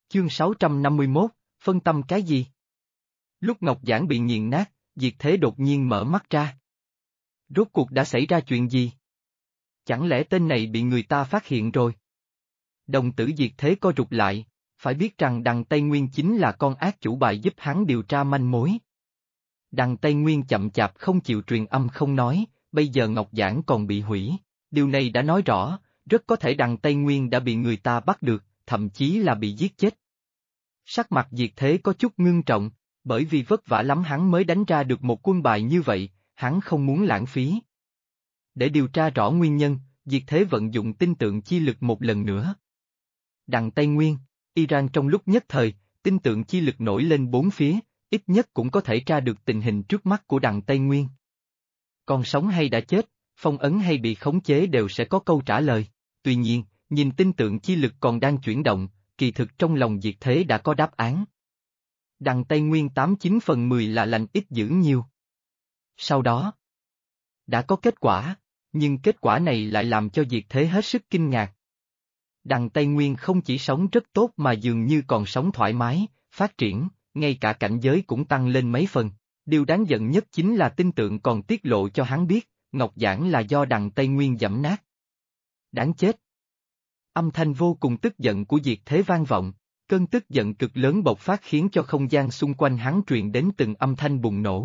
Chương 651, phân tâm cái gì? Lúc Ngọc Giản bị nghiền nát, Diệt Thế đột nhiên mở mắt ra. Rốt cuộc đã xảy ra chuyện gì? Chẳng lẽ tên này bị người ta phát hiện rồi? Đồng tử Diệt Thế co rụt lại, phải biết rằng Đằng Tây Nguyên chính là con ác chủ bài giúp hắn điều tra manh mối. Đằng Tây Nguyên chậm chạp không chịu truyền âm không nói, bây giờ Ngọc Giản còn bị hủy. Điều này đã nói rõ, rất có thể Đằng Tây Nguyên đã bị người ta bắt được, thậm chí là bị giết chết. Sắc mặt Diệt Thế có chút ngưng trọng, bởi vì vất vả lắm hắn mới đánh ra được một quân bài như vậy, hắn không muốn lãng phí. Để điều tra rõ nguyên nhân, Diệt Thế vận dụng tinh tượng chi lực một lần nữa. Đằng Tây Nguyên, Iran trong lúc nhất thời, tinh tượng chi lực nổi lên bốn phía, ít nhất cũng có thể tra được tình hình trước mắt của Đằng Tây Nguyên. Còn sống hay đã chết, phong ấn hay bị khống chế đều sẽ có câu trả lời. Tuy nhiên, nhìn tinh tượng chi lực còn đang chuyển động, kỳ thực trong lòng Diệt Thế đã có đáp án. Đằng Tây Nguyên 89/10 là lành ít dữ nhiều. Sau đó, đã có kết quả, nhưng kết quả này lại làm cho Diệt Thế hết sức kinh ngạc. Đằng Tây Nguyên không chỉ sống rất tốt mà dường như còn sống thoải mái, phát triển, ngay cả cảnh giới cũng tăng lên mấy phần. Điều đáng giận nhất chính là tinh tượng còn tiết lộ cho hắn biết, Ngọc Giản là do Đằng Tây Nguyên giẫm nát. Đáng chết! Âm thanh vô cùng tức giận của Diệt Thế vang vọng, cơn tức giận cực lớn bộc phát khiến cho không gian xung quanh hắn truyền đến từng âm thanh bùng nổ.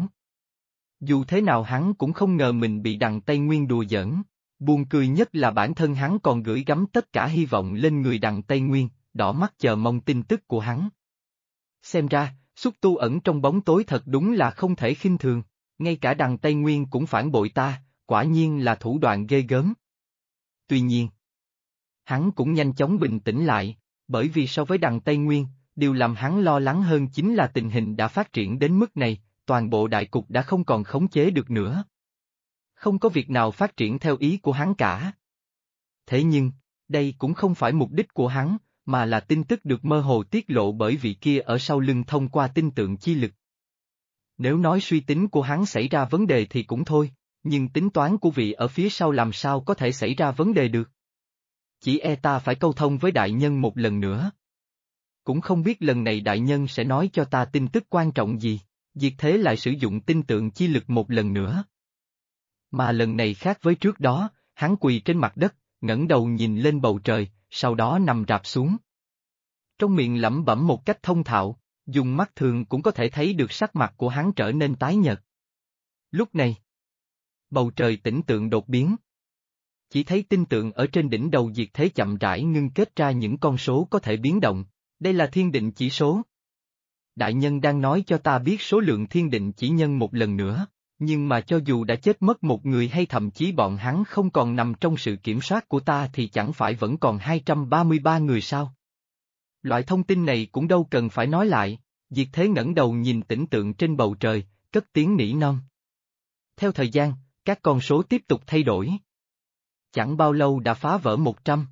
Dù thế nào hắn cũng không ngờ mình bị Đằng Tây Nguyên đùa giỡn, buồn cười nhất là bản thân hắn còn gửi gắm tất cả hy vọng lên người Đằng Tây Nguyên, đỏ mắt chờ mong tin tức của hắn. Xem ra, xúc tu ẩn trong bóng tối thật đúng là không thể khinh thường, ngay cả Đằng Tây Nguyên cũng phản bội ta, quả nhiên là thủ đoạn ghê gớm. Tuy nhiên, hắn cũng nhanh chóng bình tĩnh lại, bởi vì so với Đằng Tây Nguyên, điều làm hắn lo lắng hơn chính là tình hình đã phát triển đến mức này, toàn bộ đại cục đã không còn khống chế được nữa. Không có việc nào phát triển theo ý của hắn cả. Thế nhưng, đây cũng không phải mục đích của hắn, mà là tin tức được mơ hồ tiết lộ bởi vị kia ở sau lưng thông qua tinh tượng chi lực. Nếu nói suy tính của hắn xảy ra vấn đề thì cũng thôi, nhưng tính toán của vị ở phía sau làm sao có thể xảy ra vấn đề được. Chỉ e ta phải câu thông với đại nhân một lần nữa. Cũng không biết lần này đại nhân sẽ nói cho ta tin tức quan trọng gì, Diệt Thế lại sử dụng tinh tượng chi lực một lần nữa. Mà lần này khác với trước đó, hắn quỳ trên mặt đất, ngẩng đầu nhìn lên bầu trời, sau đó nằm rạp xuống. Trong miệng lẩm bẩm một cách thông thạo, dùng mắt thường cũng có thể thấy được sắc mặt của hắn trở nên tái nhợt. Lúc này, bầu trời tĩnh tượng đột biến. Chỉ thấy tinh tượng ở trên đỉnh đầu Diệt Thế chậm rãi ngưng kết ra những con số có thể biến động, đây là thiên định chỉ số. Đại nhân đang nói cho ta biết số lượng thiên định chỉ nhân một lần nữa, nhưng mà cho dù đã chết mất một người hay thậm chí bọn hắn không còn nằm trong sự kiểm soát của ta thì chẳng phải vẫn còn 233 người sao? Loại thông tin này cũng đâu cần phải nói lại, Diệt Thế ngẩng đầu nhìn tĩnh tượng trên bầu trời, cất tiếng nỉ non. Theo thời gian, các con số tiếp tục thay đổi. Chẳng bao lâu đã phá vỡ 100.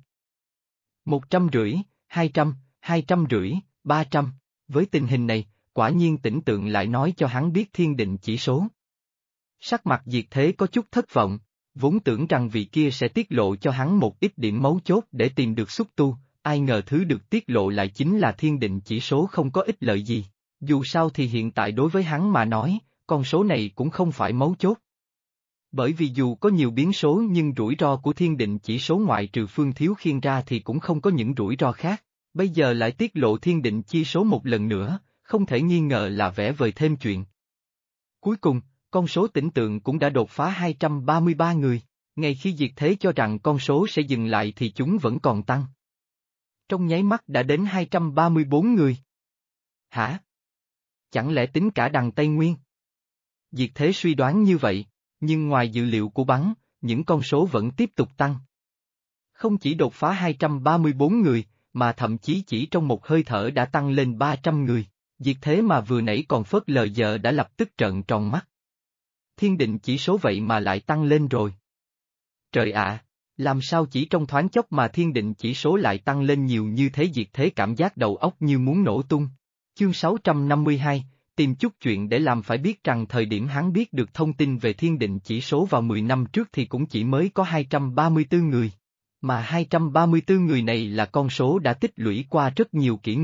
150, 200, 250, 300. Với tình hình này, quả nhiên tĩnh tượng lại nói cho hắn biết thiên định chỉ số. Sắc mặt Diệt Thế có chút thất vọng, vốn tưởng rằng vị kia sẽ tiết lộ cho hắn một ít điểm mấu chốt để tìm được xúc tu, ai ngờ thứ được tiết lộ lại chính là thiên định chỉ số không có ích lợi gì. Dù sao thì hiện tại đối với hắn mà nói, con số này cũng không phải mấu chốt. Bởi vì dù có nhiều biến số nhưng rủi ro của thiên định chỉ số ngoại trừ Phương Thiếu Khiên ra thì cũng không có những rủi ro khác, bây giờ lại tiết lộ thiên định chi số một lần nữa, không thể nghi ngờ là vẽ vời thêm chuyện. Cuối cùng, con số tĩnh tượng cũng đã đột phá 233 người, ngay khi Diệt Thế cho rằng con số sẽ dừng lại thì chúng vẫn còn tăng. Trong nháy mắt đã đến 234 người. Hả? Chẳng lẽ tính cả Đằng Tây Nguyên? Diệt Thế suy đoán như vậy, nhưng ngoài dự liệu của bắn, những con số vẫn tiếp tục tăng. Không chỉ đột phá 234 người, mà thậm chí chỉ trong một hơi thở đã tăng lên 300 người, Diệt Thế mà vừa nãy còn phớt lờ giờ đã lập tức trợn tròn mắt. Thiên định chỉ số vậy mà lại tăng lên rồi. Trời ạ, làm sao chỉ trong thoáng chốc mà thiên định chỉ số lại tăng lên nhiều như thế? Diệt Thế cảm giác đầu óc như muốn nổ tung. Chương 652, tìm chút chuyện để làm. Phải biết rằng thời điểm hắn biết được thông tin về thiên định chỉ số vào 10 năm trước thì cũng chỉ mới có 234 người. Mà 234 người này là con số đã tích lũy qua rất nhiều kỷ nguyên,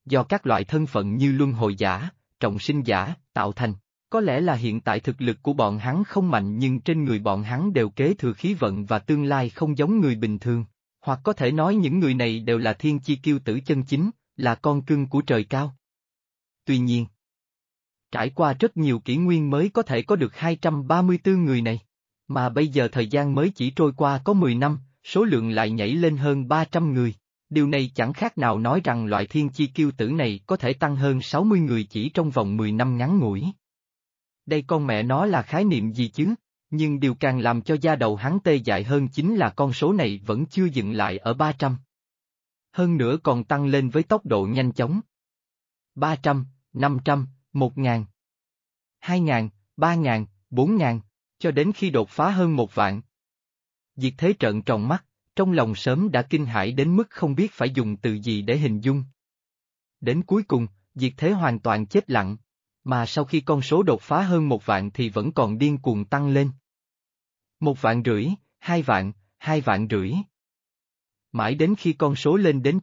do các loại thân phận như luân hồi giả, trọng sinh giả, tạo thành. Có lẽ là hiện tại thực lực của bọn hắn không mạnh nhưng trên người bọn hắn đều kế thừa khí vận và tương lai không giống người bình thường. Hoặc có thể nói những người này đều là thiên chi kiêu tử chân chính, là con cưng của trời cao. Tuy nhiên, trải qua rất nhiều kỷ nguyên mới có thể có được 234 người này. Mà bây giờ thời gian mới chỉ trôi qua có 10 năm, số lượng lại nhảy lên hơn 300 người. Điều này chẳng khác nào nói rằng loại thiên chi kiêu tử này có thể tăng hơn 60 người chỉ trong vòng 10 năm ngắn ngủi. Đây con mẹ nó là khái niệm gì chứ? Nhưng điều càng làm cho da đầu hắn tê dại hơn chính là con số này vẫn chưa dừng lại ở 300. Hơn nữa còn tăng lên với tốc độ nhanh chóng. 300, 500, 1000, 2000, 3000, 4000, cho đến khi đột phá hơn 1 vạn. Diệt Thế trợn tròn mắt, trong lòng sớm đã kinh hãi đến mức không biết phải dùng từ gì để hình dung. Đến cuối cùng, Diệt Thế hoàn toàn chết lặng, mà sau khi con số đột phá hơn 1 vạn thì vẫn còn điên cuồng tăng lên. 1,5 vạn, 2 vạn, 2,5 vạn. Mãi đến khi con số lên đến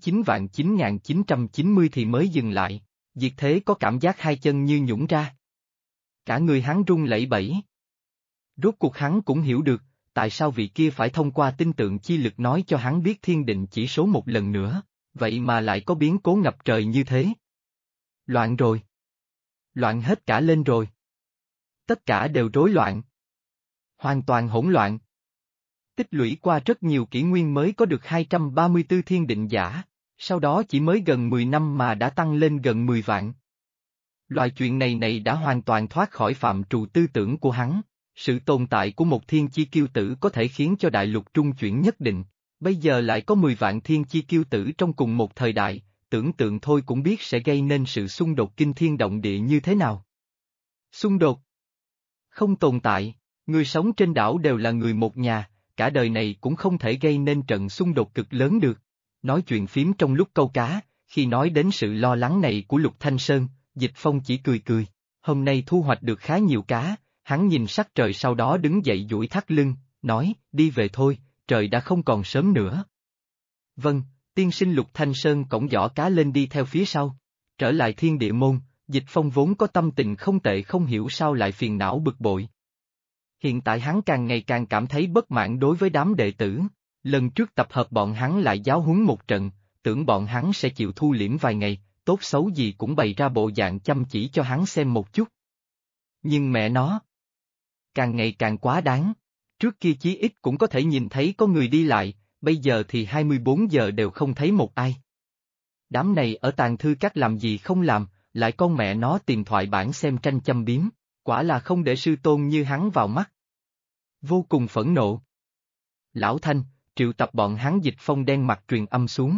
9.9990 thì mới dừng lại, Diệt Thế có cảm giác hai chân như nhũn ra. Cả người hắn run lẩy bẩy. Rốt cuộc hắn cũng hiểu được, tại sao vị kia phải thông qua tinh tượng chi lực nói cho hắn biết thiên định chỉ số một lần nữa, vậy mà lại có biến cố ngập trời như thế. Loạn rồi. Loạn hết cả lên rồi. Tất cả đều rối loạn. Hoàn toàn hỗn loạn. Tích lũy qua rất nhiều kỷ nguyên mới có được 234 thiên định giả, sau đó chỉ mới gần 10 năm mà đã tăng lên gần 10 vạn. Loại chuyện này đã hoàn toàn thoát khỏi phạm trù tư tưởng của hắn. Sự tồn tại của một thiên chi kiêu tử có thể khiến cho đại lục trung chuyển nhất định, bây giờ lại có 10 vạn thiên chi kiêu tử trong cùng một thời đại, tưởng tượng thôi cũng biết sẽ gây nên sự xung đột kinh thiên động địa như thế nào. Xung đột không tồn tại, người sống trên đảo đều là người một nhà, cả đời này cũng không thể gây nên trận xung đột cực lớn được. Nói chuyện phím trong lúc câu cá, khi nói đến sự lo lắng này của Lục Thanh Sơn, Dịch Phong chỉ cười cười, hôm nay thu hoạch được khá nhiều cá. Hắn nhìn sắc trời sau đó đứng dậy duỗi thắt lưng, nói, đi về thôi, trời đã không còn sớm nữa. Vâng, tiên sinh Lục Thanh Sơn cõng giỏ cá lên đi theo phía sau. Trở lại Thiên Địa Môn, Dịch Phong vốn có tâm tình không tệ không hiểu sao lại phiền não bực bội. Hiện tại hắn càng ngày càng cảm thấy bất mãn đối với đám đệ tử. Lần trước tập hợp bọn hắn lại giáo huấn một trận, tưởng bọn hắn sẽ chịu thu liễm vài ngày, tốt xấu gì cũng bày ra bộ dạng chăm chỉ cho hắn xem một chút. Nhưng mẹ nó, càng ngày càng quá đáng. Trước kia chí ít cũng có thể nhìn thấy có người đi lại, bây giờ thì 24 giờ đều không thấy một ai. Đám này ở tàng thư các làm gì không làm, lại con mẹ nó tìm thoại bản xem tranh châm biếm, quả là không để sư tôn như hắn vào mắt. Vô cùng phẫn nộ. Lão Thanh, triệu tập bọn hắn. Dịch Phong đen mặt truyền âm xuống.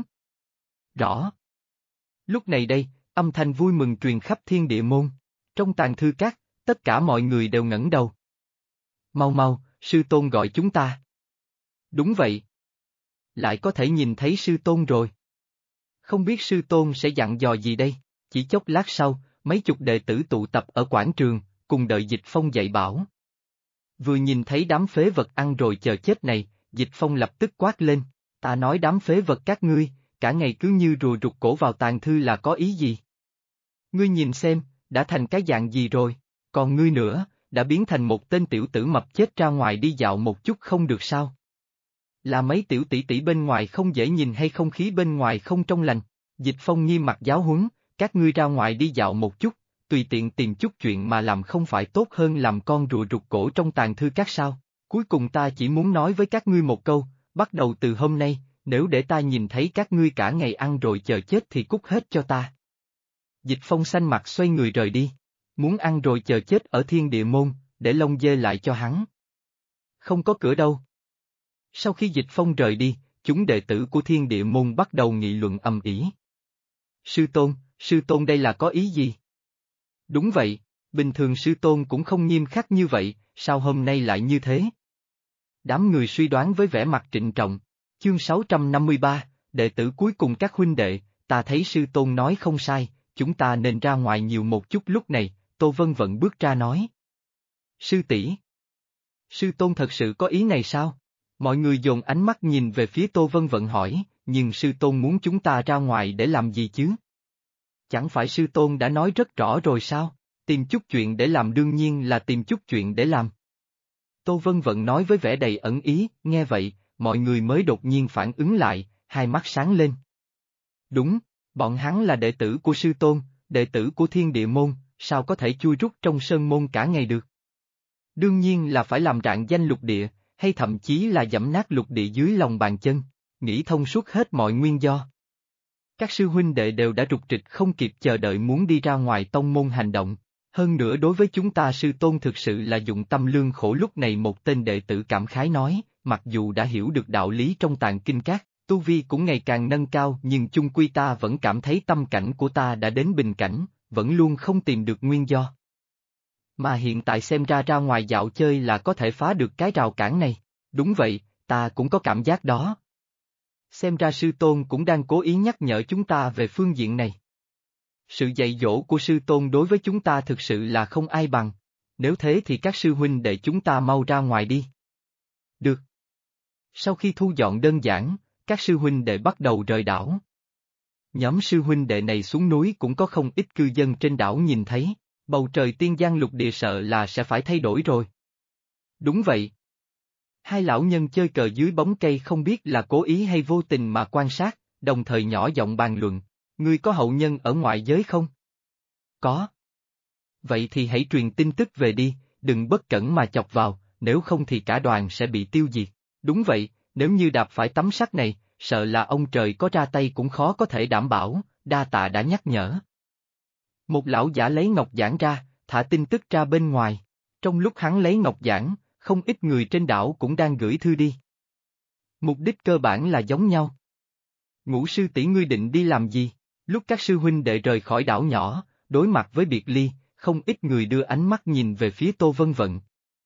Rõ. Lúc này đây, âm thanh vui mừng truyền khắp Thiên Địa Môn. Trong tàng thư các, tất cả mọi người đều ngẩng đầu. Mau mau, sư tôn gọi chúng ta. Đúng vậy. Lại có thể nhìn thấy sư tôn rồi. Không biết sư tôn sẽ dặn dò gì đây, chỉ chốc lát sau, mấy chục đệ tử tụ tập ở quảng trường, cùng đợi Dịch Phong dạy bảo. Vừa nhìn thấy đám phế vật ăn rồi chờ chết này, Dịch Phong lập tức quát lên, ta nói đám phế vật các ngươi, cả ngày cứ như rùa rụt cổ vào tàng thư là có ý gì? Ngươi nhìn xem, đã thành cái dạng gì rồi, còn ngươi nữa, đã biến thành một tên tiểu tử mập chết ra ngoài đi dạo một chút không được sao? Là mấy tiểu tỷ tỷ bên ngoài không dễ nhìn hay không khí bên ngoài không trong lành? Dịch Phong nghiêm mặt giáo huấn, các ngươi ra ngoài đi dạo một chút, tùy tiện tìm chút chuyện mà làm không phải tốt hơn làm con rùa rụt cổ trong tàng thư các sao? Cuối cùng ta chỉ muốn nói với các ngươi một câu, bắt đầu từ hôm nay, nếu để ta nhìn thấy các ngươi cả ngày ăn rồi chờ chết thì cút hết cho ta. Dịch Phong xanh mặt xoay người rời đi, muốn ăn rồi chờ chết ở Thiên Địa Môn, để lông dê lại cho hắn. Không có cửa đâu. Sau khi Dịch Phong rời đi, chúng đệ tử của Thiên Địa Môn bắt đầu nghị luận ầm ĩ. Sư tôn đây là có ý gì? Đúng vậy, bình thường sư tôn cũng không nghiêm khắc như vậy, sao hôm nay lại như thế? Đám người suy đoán với vẻ mặt trịnh trọng. Chương 653, đệ tử cuối cùng các huynh đệ, ta thấy sư tôn nói không sai, chúng ta nên ra ngoài nhiều một chút. Lúc này, Tô Vân Vận bước ra nói. Sư tỷ, sư tôn thật sự có ý này sao? Mọi người dồn ánh mắt nhìn về phía Tô Vân Vận hỏi, nhưng sư tôn muốn chúng ta ra ngoài để làm gì chứ? Chẳng phải sư tôn đã nói rất rõ rồi sao? Tìm chút chuyện để làm đương nhiên là tìm chút chuyện để làm. Tô Vân Vận nói với vẻ đầy ẩn ý, nghe vậy, mọi người mới đột nhiên phản ứng lại, hai mắt sáng lên. Đúng, bọn hắn là đệ tử của sư tôn, đệ tử của Thiên Địa Môn, sao có thể chui rút trong sơn môn cả ngày được? Đương nhiên là phải làm rạng danh lục địa, hay thậm chí là giẫm nát lục địa dưới lòng bàn chân, nghĩ thông suốt hết mọi nguyên do. Các sư huynh đệ đều đã rục rịch không kịp chờ đợi muốn đi ra ngoài tông môn hành động. Hơn nữa đối với chúng ta sư tôn thực sự là dụng tâm lương khổ. Lúc này một tên đệ tử cảm khái nói, mặc dù đã hiểu được đạo lý trong tàng kinh các, tu vi cũng ngày càng nâng cao nhưng chung quy ta vẫn cảm thấy tâm cảnh của ta đã đến bình cảnh, vẫn luôn không tìm được nguyên do. Mà hiện tại xem ra ra ngoài dạo chơi là có thể phá được cái rào cản này. Đúng vậy, ta cũng có cảm giác đó. Xem ra sư tôn cũng đang cố ý nhắc nhở chúng ta về phương diện này. Sự dạy dỗ của sư tôn đối với chúng ta thực sự là không ai bằng. Nếu thế thì các sư huynh đệ chúng ta mau ra ngoài đi. Được. Sau khi thu dọn đơn giản, các sư huynh đệ bắt đầu rời đảo. Nhóm sư huynh đệ này xuống núi cũng có không ít cư dân trên đảo nhìn thấy, bầu trời tiên giang lục địa sợ là sẽ phải thay đổi rồi. Đúng vậy. Hai lão nhân chơi cờ dưới bóng cây không biết là cố ý hay vô tình mà quan sát, đồng thời nhỏ giọng bàn luận. Ngươi có hậu nhân ở ngoại giới không? Có. Vậy thì hãy truyền tin tức về đi, đừng bất cẩn mà chọc vào, nếu không thì cả đoàn sẽ bị tiêu diệt. Đúng vậy, nếu như đạp phải tấm sắt này, sợ là ông trời có ra tay cũng khó có thể đảm bảo, đa tạ đã nhắc nhở. Một lão giả lấy ngọc giản ra, thả tin tức ra bên ngoài. Trong lúc hắn lấy ngọc giản, không ít người trên đảo cũng đang gửi thư đi. Mục đích cơ bản là giống nhau. Ngũ sư tỷ ngươi định đi làm gì? Lúc các sư huynh đệ rời khỏi đảo nhỏ, đối mặt với biệt ly, không ít người đưa ánh mắt nhìn về phía Tô Vân Vận.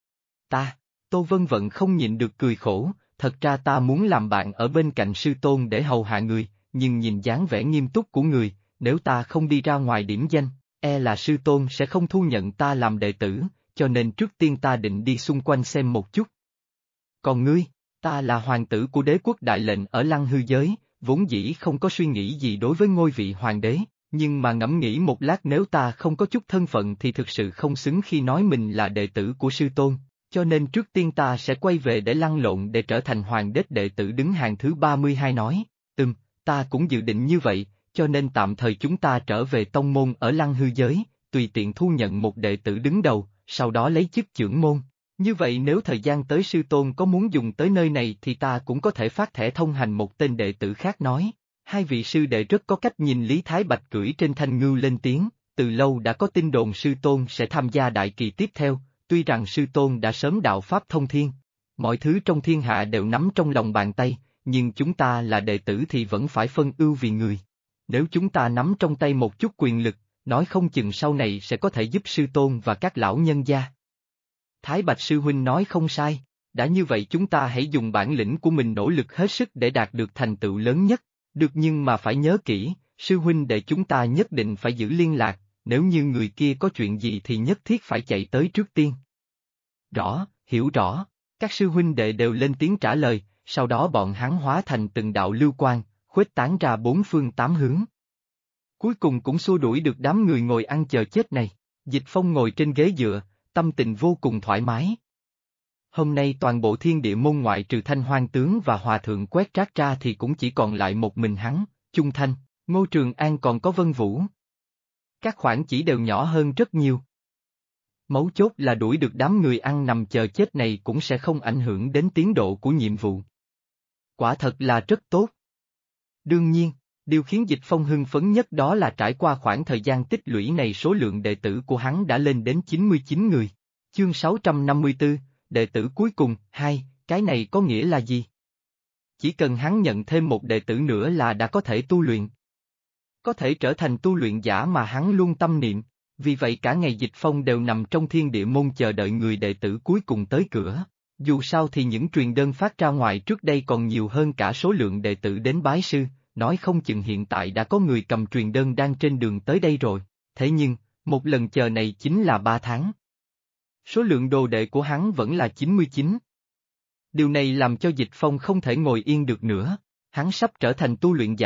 Tô Vân Vận không nhịn được cười khổ, thật ra ta muốn làm bạn ở bên cạnh sư tôn để hầu hạ người, nhưng nhìn dáng vẻ nghiêm túc của người, nếu ta không đi ra ngoài điểm danh, là sư tôn sẽ không thu nhận ta làm đệ tử, cho nên trước tiên ta định đi xung quanh xem một chút. Còn ngươi, ta là hoàng tử của đế quốc đại lệnh ở Lăng Hư giới, vốn dĩ không có suy nghĩ gì đối với ngôi vị hoàng đế, nhưng mà ngẫm nghĩ một lát nếu ta không có chút thân phận thì thực sự không xứng khi nói mình là đệ tử của sư tôn, cho nên trước tiên ta sẽ quay về để lăn lộn để trở thành hoàng đế đệ tử đứng hàng thứ 32 nói, ta cũng dự định như vậy, cho nên tạm thời chúng ta trở về tông môn ở Lăng Hư giới, tùy tiện thu nhận một đệ tử đứng đầu, sau đó lấy chức trưởng môn. Như vậy nếu thời gian tới sư tôn có muốn dùng tới nơi này thì ta cũng có thể phát thẻ thông hành. Một tên đệ tử khác nói. Hai vị sư đệ rất có cách nhìn. Lý Thái Bạch cưỡi trên thanh ngưu lên tiếng, từ lâu đã có tin đồn sư tôn sẽ tham gia đại kỳ tiếp theo, tuy rằng sư tôn đã sớm đạo pháp thông thiên. Mọi thứ trong thiên hạ đều nắm trong lòng bàn tay, nhưng chúng ta là đệ tử thì vẫn phải phân ưu vì người. Nếu chúng ta nắm trong tay một chút quyền lực, nói không chừng sau này sẽ có thể giúp sư tôn và các lão nhân gia. Thái Bạch sư huynh nói không sai, đã như vậy chúng ta hãy dùng bản lĩnh của mình nỗ lực hết sức để đạt được thành tựu lớn nhất, được nhưng mà phải nhớ kỹ, sư huynh đệ chúng ta nhất định phải giữ liên lạc, nếu như người kia có chuyện gì thì nhất thiết phải chạy tới trước tiên. Rõ, hiểu rõ, các sư huynh đệ đều lên tiếng trả lời, sau đó bọn hắn hóa thành từng đạo lưu quang, khuếch tán ra bốn phương tám hướng. Cuối cùng cũng xua đuổi được đám người ngồi ăn chờ chết này, Dịch Phong ngồi trên ghế dựa, tâm tình vô cùng thoải mái. Hôm nay toàn bộ thiên địa môn ngoại trừ Thanh Hoang tướng và Hòa thượng Quét Trác ra thì cũng chỉ còn lại một mình hắn, Chung Thanh, Ngô Trường An còn có Vân Vũ. Các khoản chỉ đều nhỏ hơn rất nhiều. Mấu chốt là đuổi được đám người ăn nằm chờ chết này cũng sẽ không ảnh hưởng đến tiến độ của nhiệm vụ. Quả thật là rất tốt. Đương nhiên, điều khiến Dịch Phong hưng phấn nhất đó là trải qua khoảng thời gian tích lũy này số lượng đệ tử của hắn đã lên đến 99 người. Chương 654, đệ tử cuối cùng, 2, cái này có nghĩa là gì? Chỉ cần hắn nhận thêm một đệ tử nữa là đã có thể tu luyện. Có thể trở thành tu luyện giả mà hắn luôn tâm niệm, vì vậy cả ngày Dịch Phong đều nằm trong thiên địa môn chờ đợi người đệ tử cuối cùng tới cửa. Dù sao thì những truyền đơn phát ra ngoài trước đây còn nhiều hơn cả số lượng đệ tử đến bái sư, nói không chừng hiện tại đã có người cầm truyền đơn đang trên đường tới đây rồi, thế nhưng, một lần chờ này chính là 3 tháng. Số lượng đồ đệ của hắn vẫn là 99. Điều này làm cho Dịch Phong không thể ngồi yên được nữa, hắn sắp trở thành tu luyện giả,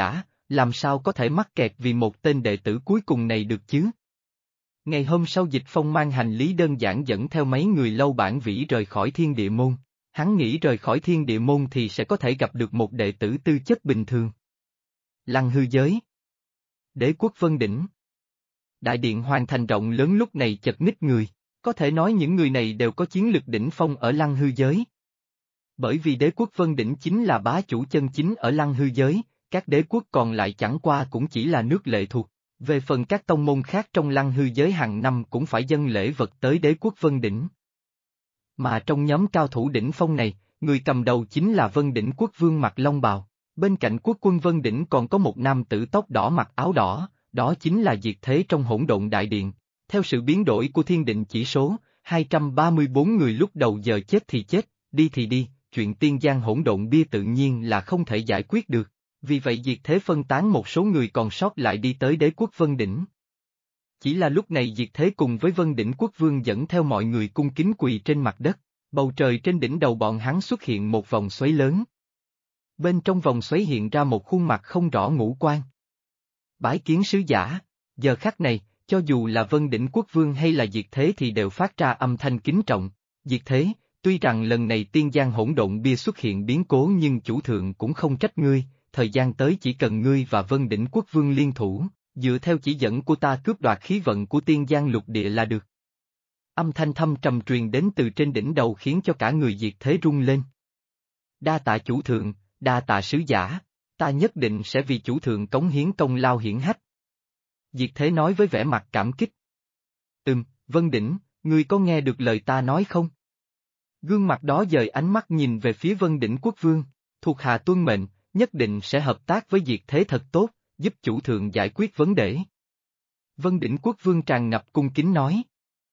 làm sao có thể mắc kẹt vì một tên đệ tử cuối cùng này được chứ? Ngày hôm sau Dịch Phong mang hành lý đơn giản dẫn theo mấy người Lâu Bản Vĩ rời khỏi Thiên Địa Môn. Hắn nghĩ rời khỏi Thiên Địa Môn thì sẽ có thể gặp được một đệ tử tư chất bình thường. Lăng hư giới. Đế quốc Vân Đỉnh. Đại điện hoàn thành rộng lớn lúc này chật ních người, có thể nói những người này đều có chiến lực đỉnh phong ở Lăng hư giới. Bởi vì đế quốc Vân Đỉnh chính là bá chủ chân chính ở Lăng hư giới, các đế quốc còn lại chẳng qua cũng chỉ là nước lệ thuộc. Về phần các tông môn khác trong Lăng hư giới hàng năm cũng phải dâng lễ vật tới đế quốc Vân Đỉnh. Mà trong nhóm cao thủ đỉnh phong này, người cầm đầu chính là Vân Đỉnh quốc vương mặc long bào. Bên cạnh quốc quân Vân Đỉnh còn có một nam tử tóc đỏ mặc áo đỏ, đó chính là Diệt Thế trong Hỗn Độn Đại Điện. Theo sự biến đổi của thiên định chỉ số, 234 người lúc đầu giờ chết thì chết, đi thì đi, chuyện tiên giang hỗn độn bia tự nhiên là không thể giải quyết được. Vì vậy Diệt Thế phân tán một số người còn sót lại đi tới đế quốc Vân Đỉnh. Chỉ là lúc này Diệt Thế cùng với Vân Đỉnh quốc vương dẫn theo mọi người cung kính quỳ trên mặt đất, bầu trời trên đỉnh đầu bọn hắn xuất hiện một vòng xoáy lớn. Bên trong vòng xoáy hiện ra một khuôn mặt không rõ ngũ quan. Bái kiến sứ giả, giờ khắc này, cho dù là Vân Đỉnh quốc vương hay là Diệt Thế thì đều phát ra âm thanh kính trọng. Diệt Thế, tuy rằng lần này tiên giang hỗn độn bia xuất hiện biến cố nhưng chủ thượng cũng không trách ngươi, thời gian tới chỉ cần ngươi và Vân Đỉnh quốc vương liên thủ, dựa theo chỉ dẫn của ta cướp đoạt khí vận của tiên giang lục địa là được. Âm thanh thâm trầm truyền đến từ trên đỉnh đầu khiến cho cả người Diệt Thế rung lên. Đa tạ chủ thượng, đa tạ sứ giả, ta nhất định sẽ vì chủ thượng cống hiến công lao hiển hách. Diệt Thế nói với vẻ mặt cảm kích. Vân Đỉnh, ngươi có nghe được lời ta nói không? Gương mặt đó dời ánh mắt nhìn về phía Vân Đỉnh quốc vương, thuộc hạ tuân mệnh, nhất định sẽ hợp tác với Diệt Thế thật tốt, giúp chủ thượng giải quyết vấn đề. Vân Đỉnh quốc vương tràn ngập cung kính nói.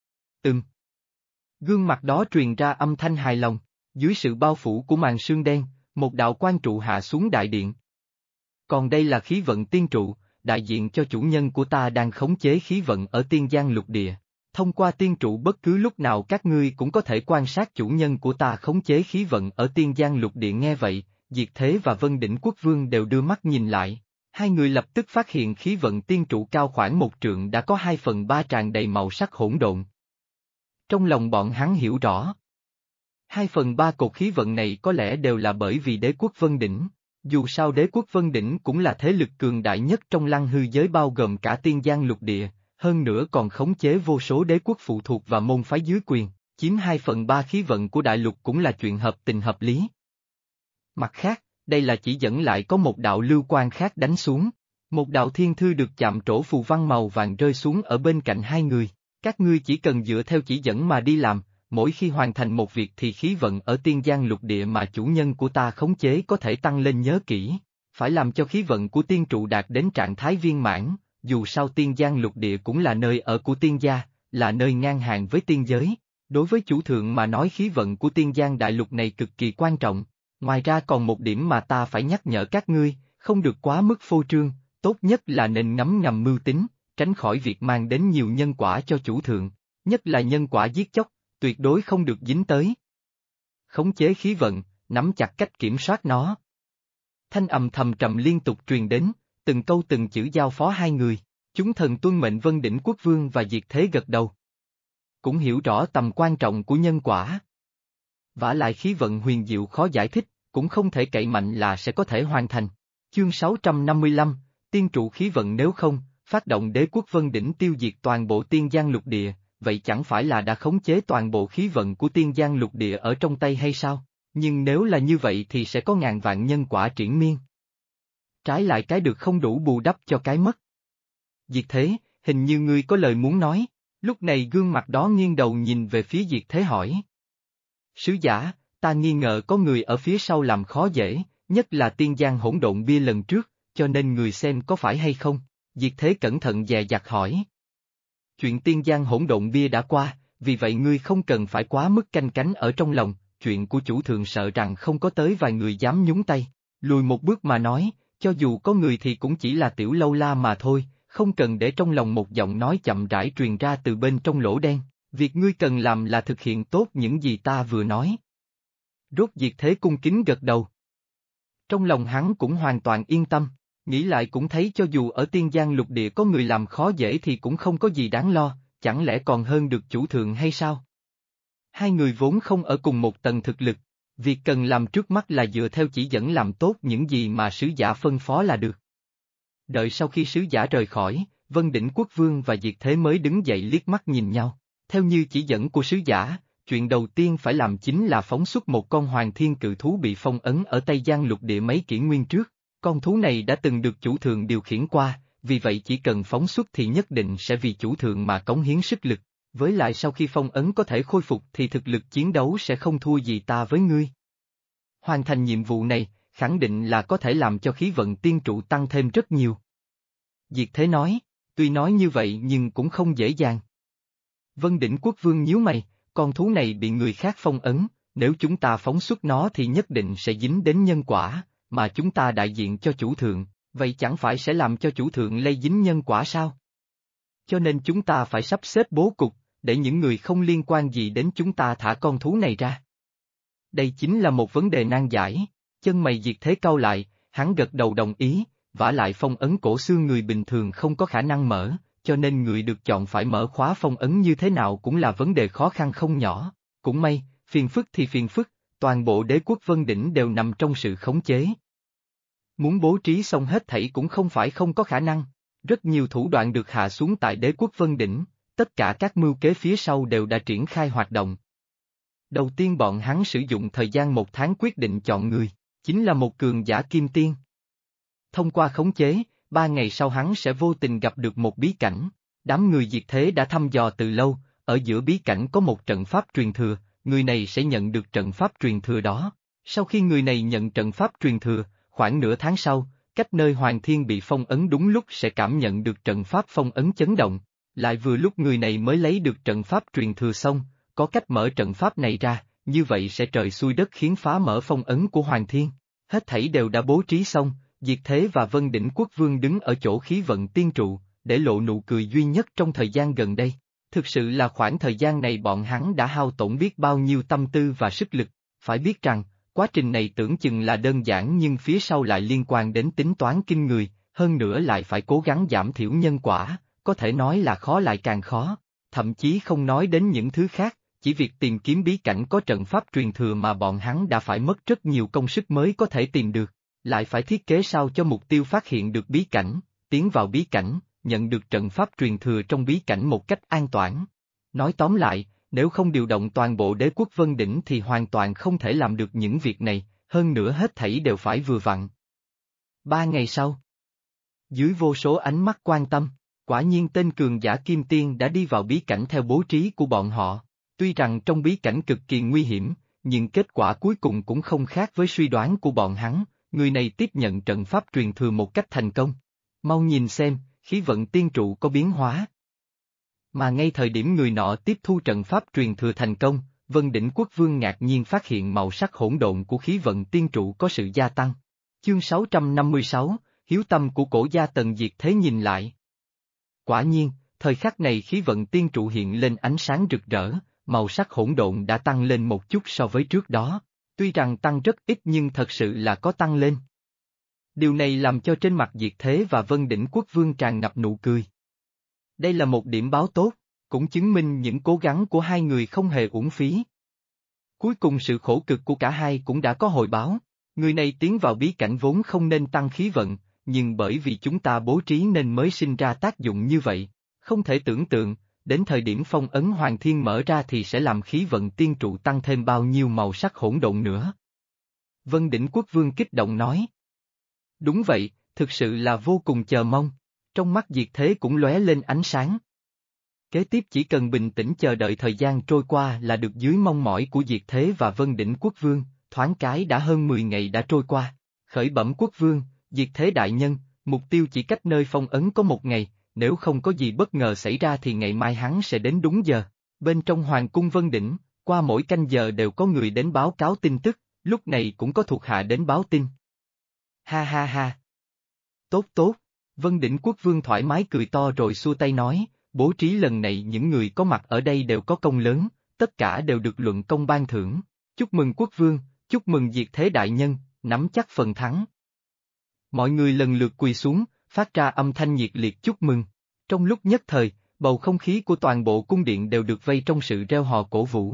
Gương mặt đó truyền ra âm thanh hài lòng, dưới sự bao phủ của màn sương đen, một đạo quan trụ hạ xuống đại điện. Còn đây là khí vận tiên trụ, đại diện cho chủ nhân của ta đang khống chế khí vận ở tiên giang lục địa. Thông qua tiên trụ bất cứ lúc nào các ngươi cũng có thể quan sát chủ nhân của ta khống chế khí vận ở tiên giang lục địa. Nghe vậy, Diệt Thế và Vân Đỉnh quốc vương đều đưa mắt nhìn lại. Hai người lập tức phát hiện khí vận tiên trụ cao khoảng 1 trượng đã có 2/3 tràn đầy màu sắc hỗn độn. Trong lòng bọn hắn hiểu rõ. 2/3 cột khí vận này có lẽ đều là bởi vì đế quốc Vân Đỉnh. Dù sao đế quốc Vân Đỉnh cũng là thế lực cường đại nhất trong Lăng hư giới bao gồm cả tiên giang lục địa, hơn nữa còn khống chế vô số đế quốc phụ thuộc và môn phái dưới quyền, chiếm 2/3 khí vận của đại lục cũng là chuyện hợp tình hợp lý. Mặt khác, đây là chỉ dẫn lại có một đạo lưu quang khác đánh xuống. Một đạo thiên thư được chạm trổ phù văn màu vàng rơi xuống ở bên cạnh hai người. Các ngươi chỉ cần dựa theo chỉ dẫn mà đi làm, mỗi khi hoàn thành một việc thì khí vận ở tiên giang lục địa mà chủ nhân của ta khống chế có thể tăng lên, nhớ kỹ. Phải làm cho khí vận của tiên trụ đạt đến trạng thái viên mãn, dù sao tiên giang lục địa cũng là nơi ở của tiên gia, là nơi ngang hàng với tiên giới. Đối với chủ thượng mà nói khí vận của tiên giang đại lục này cực kỳ quan trọng. Ngoài ra còn một điểm mà ta phải nhắc nhở các ngươi, không được quá mức phô trương, tốt nhất là nên ngấm ngầm mưu tính, tránh khỏi việc mang đến nhiều nhân quả cho chủ thượng, nhất là nhân quả giết chóc, tuyệt đối không được dính tới. Khống chế khí vận, nắm chặt cách kiểm soát nó. Thanh âm thầm trầm liên tục truyền đến, từng câu từng chữ giao phó hai người, chúng thần tuân mệnh. Vân Đỉnh quốc vương và Diệt Thế gật đầu. Cũng hiểu rõ tầm quan trọng của nhân quả. Vả lại khí vận huyền diệu khó giải thích, cũng không thể cậy mạnh là sẽ có thể hoàn thành. Chương 655, tiên trụ khí vận nếu không, phát động đế quốc Vân Đỉnh tiêu diệt toàn bộ tiên giang lục địa, vậy chẳng phải là đã khống chế toàn bộ khí vận của tiên giang lục địa ở trong tay hay sao? Nhưng nếu là như vậy thì sẽ có ngàn vạn nhân quả triển miên. Trái lại cái được không đủ bù đắp cho cái mất. Diệt Thế, hình như ngươi có lời muốn nói, lúc này gương mặt đó nghiêng đầu nhìn về phía Diệt Thế hỏi. Sứ giả, ta nghi ngờ có người ở phía sau làm khó dễ, nhất là tiên giang hỗn độn bia lần trước, cho nên người xem có phải hay không? Diệt Thế cẩn thận dè dặt hỏi. Chuyện tiên giang hỗn độn bia đã qua, vì vậy ngươi không cần phải quá mức canh cánh ở trong lòng, chuyện của chủ thượng sợ rằng không có tới vài người dám nhúng tay. Lùi một bước mà nói, cho dù có người thì cũng chỉ là tiểu lâu la mà thôi, không cần để trong lòng. Một giọng nói chậm rãi truyền ra từ bên trong lỗ đen, việc ngươi cần làm là thực hiện tốt những gì ta vừa nói. Rốt Diệt Thế cung kính gật đầu. Trong lòng hắn cũng hoàn toàn yên tâm, Nghĩ lại cũng thấy cho dù ở Tiên Giang lục địa có người làm khó dễ thì cũng không có gì đáng lo, chẳng lẽ còn hơn được chủ thượng hay sao? Hai người vốn không ở cùng một tầng thực lực, việc cần làm trước mắt là dựa theo chỉ dẫn làm tốt những gì mà sứ giả phân phó là được. Đợi sau khi sứ giả rời khỏi, Vân Đỉnh Quốc Vương và Diệt Thế mới đứng dậy liếc mắt nhìn nhau. Theo như chỉ dẫn của sứ giả, chuyện đầu tiên phải làm chính là phóng xuất một con hoàng thiên cự thú bị phong ấn ở Tây Giang lục địa mấy kỷ nguyên trước. Con thú này đã từng được chủ thượng điều khiển qua, vì vậy chỉ cần phóng xuất thì nhất định sẽ vì chủ thượng mà cống hiến sức lực. Với lại sau khi phong ấn có thể khôi phục thì thực lực chiến đấu sẽ không thua gì ta với ngươi. Hoàn thành nhiệm vụ này, khẳng định là có thể làm cho khí vận tiên trụ tăng thêm rất nhiều. Diệt Thế nói, tuy nói như vậy nhưng cũng không dễ dàng. Vân Đỉnh Quốc Vương nhíu mày, con thú này bị người khác phong ấn, nếu chúng ta phóng xuất nó thì nhất định sẽ dính đến nhân quả, mà chúng ta đại diện cho chủ thượng, vậy chẳng phải sẽ làm cho chủ thượng lây dính nhân quả sao? Cho nên chúng ta phải sắp xếp bố cục, để những người không liên quan gì đến chúng ta thả con thú này ra. Đây chính là một vấn đề nan giải, chân mày Diệt Thế cau lại, hắn gật đầu đồng ý, vả lại phong ấn cổ xưa người bình thường không có khả năng mở, cho nên người được chọn phải mở khóa phong ấn như thế nào cũng là vấn đề khó khăn không nhỏ. Cũng may, phiền phức thì phiền phức, toàn bộ đế quốc Vân Đỉnh đều nằm trong sự khống chế. Muốn bố trí xong hết thảy cũng không phải không có khả năng, rất nhiều thủ đoạn được hạ xuống tại đế quốc Vân Đỉnh, tất cả các mưu kế phía sau đều đã triển khai hoạt động. Đầu tiên bọn hắn sử dụng thời gian 1 tháng quyết định chọn người, chính là một cường giả kim tiên. Thông qua khống chế, 3 ngày sau hắn sẽ vô tình gặp được một bí cảnh. Đám người Diệt Thế đã thăm dò từ lâu, ở giữa bí cảnh có một trận pháp truyền thừa, người này sẽ nhận được trận pháp truyền thừa đó. Sau khi người này nhận trận pháp truyền thừa, khoảng nửa tháng sau, cách nơi Hoàng Thiên bị phong ấn đúng lúc sẽ cảm nhận được trận pháp phong ấn chấn động. Lại vừa lúc người này mới lấy được trận pháp truyền thừa xong, có cách mở trận pháp này ra, như vậy sẽ trời xuôi đất khiến phá mở phong ấn của Hoàng Thiên. Hết thảy đều đã bố trí xong, Diệt Thế và Vân Đỉnh Quốc Vương đứng ở chỗ khí vận tiên trụ, để lộ nụ cười duy nhất trong thời gian gần đây. Thực sự là khoảng thời gian này bọn hắn đã hao tổn biết bao nhiêu tâm tư và sức lực, phải biết rằng, quá trình này tưởng chừng là đơn giản nhưng phía sau lại liên quan đến tính toán kinh người, hơn nữa lại phải cố gắng giảm thiểu nhân quả, có thể nói là khó lại càng khó, thậm chí không nói đến những thứ khác, chỉ việc tìm kiếm bí cảnh có trận pháp truyền thừa mà bọn hắn đã phải mất rất nhiều công sức mới có thể tìm được, lại phải thiết kế sao cho mục tiêu phát hiện được bí cảnh, tiến vào bí cảnh, nhận được trận pháp truyền thừa trong bí cảnh một cách an toàn. Nói tóm lại, nếu không điều động toàn bộ đế quốc Vân Đỉnh thì hoàn toàn không thể làm được những việc này, hơn nữa hết thảy đều phải vừa vặn. 3 ngày sau, dưới vô số ánh mắt quan tâm, quả nhiên tên cường giả Kim Tiên đã đi vào bí cảnh theo bố trí của bọn họ. Tuy rằng trong bí cảnh cực kỳ nguy hiểm, nhưng kết quả cuối cùng cũng không khác với suy đoán của bọn hắn, người này tiếp nhận trận pháp truyền thừa một cách thành công. Mau nhìn xem, khí vận tiên trụ có biến hóa. Mà ngay thời điểm người nọ tiếp thu trận pháp truyền thừa thành công, Vân Đỉnh Quốc Vương ngạc nhiên phát hiện màu sắc hỗn độn của khí vận tiên trụ có sự gia tăng. Chương 656, Hiếu tâm của cổ gia Tần Diệt Thế nhìn lại. Quả nhiên, thời khắc này khí vận tiên trụ hiện lên ánh sáng rực rỡ, màu sắc hỗn độn đã tăng lên một chút so với trước đó, tuy rằng tăng rất ít nhưng thật sự là có tăng lên. Điều này làm cho trên mặt Diệt Thế và Vân Đỉnh Quốc Vương tràn ngập nụ cười. Đây là một điểm báo tốt, cũng chứng minh những cố gắng của hai người không hề uổng phí. Cuối cùng sự khổ cực của cả hai cũng đã có hồi báo, người này tiến vào bí cảnh vốn không nên tăng khí vận, nhưng bởi vì chúng ta bố trí nên mới sinh ra tác dụng như vậy, không thể tưởng tượng, đến thời điểm phong ấn Hoàng Thiên mở ra thì sẽ làm khí vận tiên trụ tăng thêm bao nhiêu màu sắc hỗn độn nữa. Vân Đỉnh Quốc Vương kích động nói. Đúng vậy, thực sự là vô cùng chờ mong, trong mắt Diệt Thế cũng lóe lên ánh sáng. Kế tiếp chỉ cần bình tĩnh chờ đợi thời gian trôi qua là được dưới mong mỏi của Diệt Thế và Vân Đỉnh Quốc Vương, thoáng cái đã hơn 10 ngày đã trôi qua. Khởi bẩm Quốc Vương, Diệt Thế đại nhân, mục tiêu chỉ cách nơi phong ấn có 1 ngày, nếu không có gì bất ngờ xảy ra thì ngày mai hắn sẽ đến đúng giờ. Bên trong Hoàng cung Vân Đỉnh, qua mỗi canh giờ đều có người đến báo cáo tin tức, lúc này cũng có thuộc hạ đến báo tin. Ha ha ha. Tốt tốt, Vân Đỉnh Quốc Vương thoải mái cười to rồi xua tay nói, bố trí lần này những người có mặt ở đây đều có công lớn, tất cả đều được luận công ban thưởng. Chúc mừng Quốc Vương, chúc mừng Diệt Thế đại nhân, nắm chắc phần thắng. Mọi người lần lượt quỳ xuống, phát ra âm thanh nhiệt liệt chúc mừng. Trong lúc nhất thời, bầu không khí của toàn bộ cung điện đều được vây trong sự reo hò cổ vũ.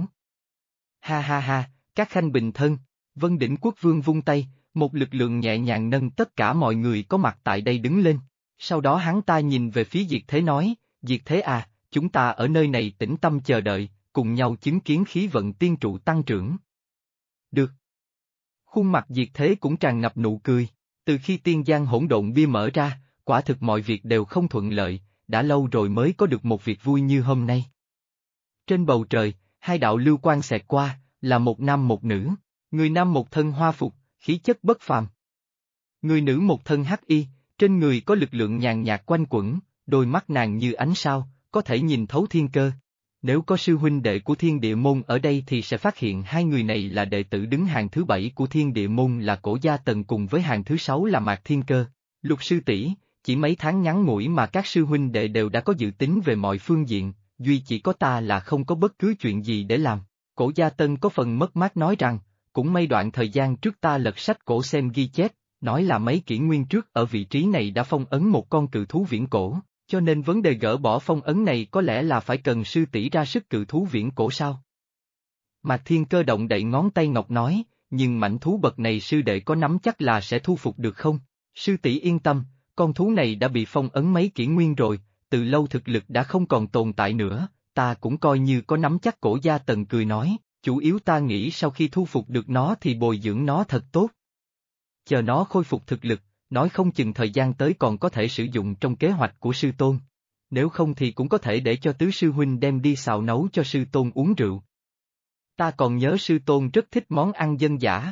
Ha ha ha, các khanh bình thân, Vân Đỉnh Quốc Vương vung tay, một lực lượng nhẹ nhàng nâng tất cả mọi người có mặt tại đây đứng lên. Sau đó hắn ta nhìn về phía Diệt Thế nói, Diệt Thế à, chúng ta ở nơi này tĩnh tâm chờ đợi, cùng nhau chứng kiến khí vận tiên trụ tăng trưởng. Được. Khuôn mặt Diệt Thế cũng tràn ngập nụ cười, từ khi tiên giang hỗn độn bia mở ra, quả thực mọi việc đều không thuận lợi, đã lâu rồi mới có được một việc vui như hôm nay. Trên bầu trời, hai đạo lưu quang xẹt qua, là một nam một nữ, người nam một thân hoa phục, khí chất bất phàm. Người nữ một thân hắc y, trên người có lực lượng nhàn nhạt quanh quẩn, đôi mắt nàng như ánh sao, có thể nhìn thấu thiên cơ. Nếu có sư huynh đệ của Thiên Địa Môn ở đây thì sẽ phát hiện hai người này là đệ tử đứng hàng thứ 7 của Thiên Địa Môn là Cổ Gia Tần cùng với hàng thứ 6 là Mạc Thiên Cơ. Lục sư tỷ, chỉ mấy tháng ngắn ngủi mà các sư huynh đệ đều đã có dự tính về mọi phương diện, duy chỉ có ta là không có bất cứ chuyện gì để làm. Cổ Gia Tân có phần mất mát nói rằng, cũng may đoạn thời gian trước ta lật sách cổ xem ghi chép, nói là mấy kỷ nguyên trước ở vị trí này đã phong ấn một con cự thú viễn cổ. Cho nên vấn đề gỡ bỏ phong ấn này có lẽ là phải cần sư tỷ ra sức cự thú viễn cổ sao? Mạc Thiên Cơ động đậy ngón tay ngọc nói, nhưng mảnh thú bậc này sư đệ có nắm chắc là sẽ thu phục được không? Sư tỷ yên tâm, con thú này đã bị phong ấn mấy kỷ nguyên rồi, từ lâu thực lực đã không còn tồn tại nữa, ta cũng coi như có nắm chắc. Cổ Gia Tần cười nói, chủ yếu ta nghĩ sau khi thu phục được nó thì bồi dưỡng nó thật tốt. Chờ nó khôi phục thực lực, nói không chừng thời gian tới còn có thể sử dụng trong kế hoạch của sư tôn. Nếu không thì cũng có thể để cho tứ sư huynh đem đi xào nấu cho sư tôn uống rượu. Ta còn nhớ sư tôn rất thích món ăn dân dã.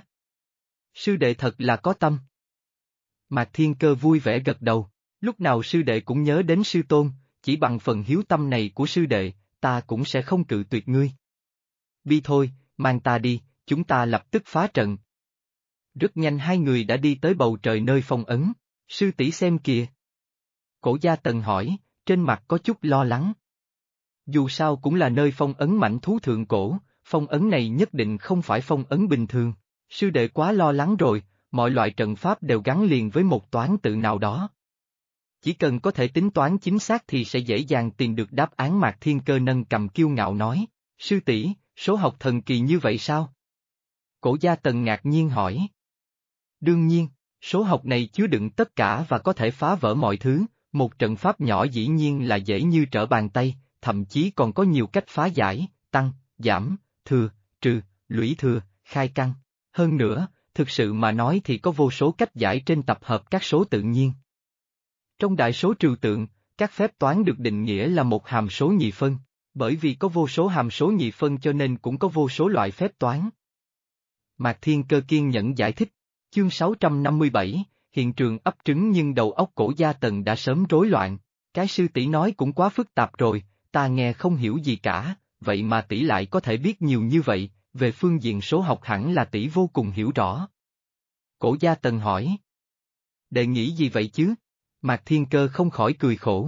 Sư đệ thật là có tâm. Mạc Thiên Cơ vui vẻ gật đầu, lúc nào sư đệ cũng nhớ đến sư tôn, chỉ bằng phần hiếu tâm này của sư đệ, ta cũng sẽ không cự tuyệt ngươi. Đi thôi, mang ta đi, chúng ta lập tức phá trận. Rất nhanh hai người đã đi tới bầu trời nơi phong ấn. Sư tỷ xem kìa. Cổ Gia Tần hỏi, trên mặt có chút lo lắng. Dù sao cũng là nơi phong ấn mảnh thú thượng cổ, phong ấn này nhất định không phải phong ấn bình thường. Sư đệ quá lo lắng rồi, mọi loại trận pháp đều gắn liền với một toán tự nào đó. Chỉ cần có thể tính toán chính xác thì sẽ dễ dàng tìm được đáp án. Mạc Thiên Cơ nâng cầm kiêu ngạo nói, sư tỷ, số học thần kỳ như vậy sao? Cổ Gia Tần ngạc nhiên hỏi. Đương nhiên, số học này chứa đựng tất cả và có thể phá vỡ mọi thứ, một trận pháp nhỏ dĩ nhiên là dễ như trở bàn tay, thậm chí còn có nhiều cách phá giải, tăng, giảm, thừa, trừ, lũy thừa, khai căn. Hơn nữa, thực sự mà nói thì có vô số cách giải trên tập hợp các số tự nhiên. Trong đại số trừu tượng, các phép toán được định nghĩa là một hàm số nhị phân, bởi vì có vô số hàm số nhị phân cho nên cũng có vô số loại phép toán. Mạc Thiên Cơ kiên nhẫn giải thích. Chương 657, hiện trường ấp trứng nhưng đầu óc Cổ Gia Tần đã sớm rối loạn. Cái sư tỷ nói cũng quá phức tạp rồi, ta nghe không hiểu gì cả, vậy mà tỷ lại có thể biết nhiều như vậy, về phương diện số học hẳn là tỷ vô cùng hiểu rõ. Cổ Gia Tần hỏi. Đệ nghĩ gì vậy chứ? Mạc Thiên Cơ không khỏi cười khổ.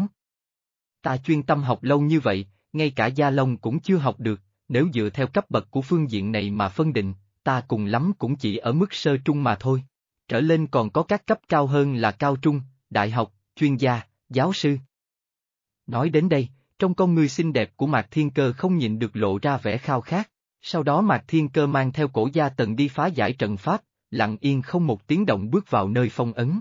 Ta chuyên tâm học lâu như vậy, ngay cả Gia Long cũng chưa học được, nếu dựa theo cấp bậc của phương diện này mà phân định, ta cùng lắm cũng chỉ ở mức sơ trung mà thôi. Trở lên còn có các cấp cao hơn là cao trung, đại học, chuyên gia, giáo sư. Nói đến đây, trong con ngươi xinh đẹp của Mạc Thiên Cơ không nhịn được lộ ra vẻ khao khát. Sau đó Mạc Thiên Cơ mang theo Cổ Gia Tần đi phá giải trận pháp, lặng yên không một tiếng động bước vào nơi phong ấn.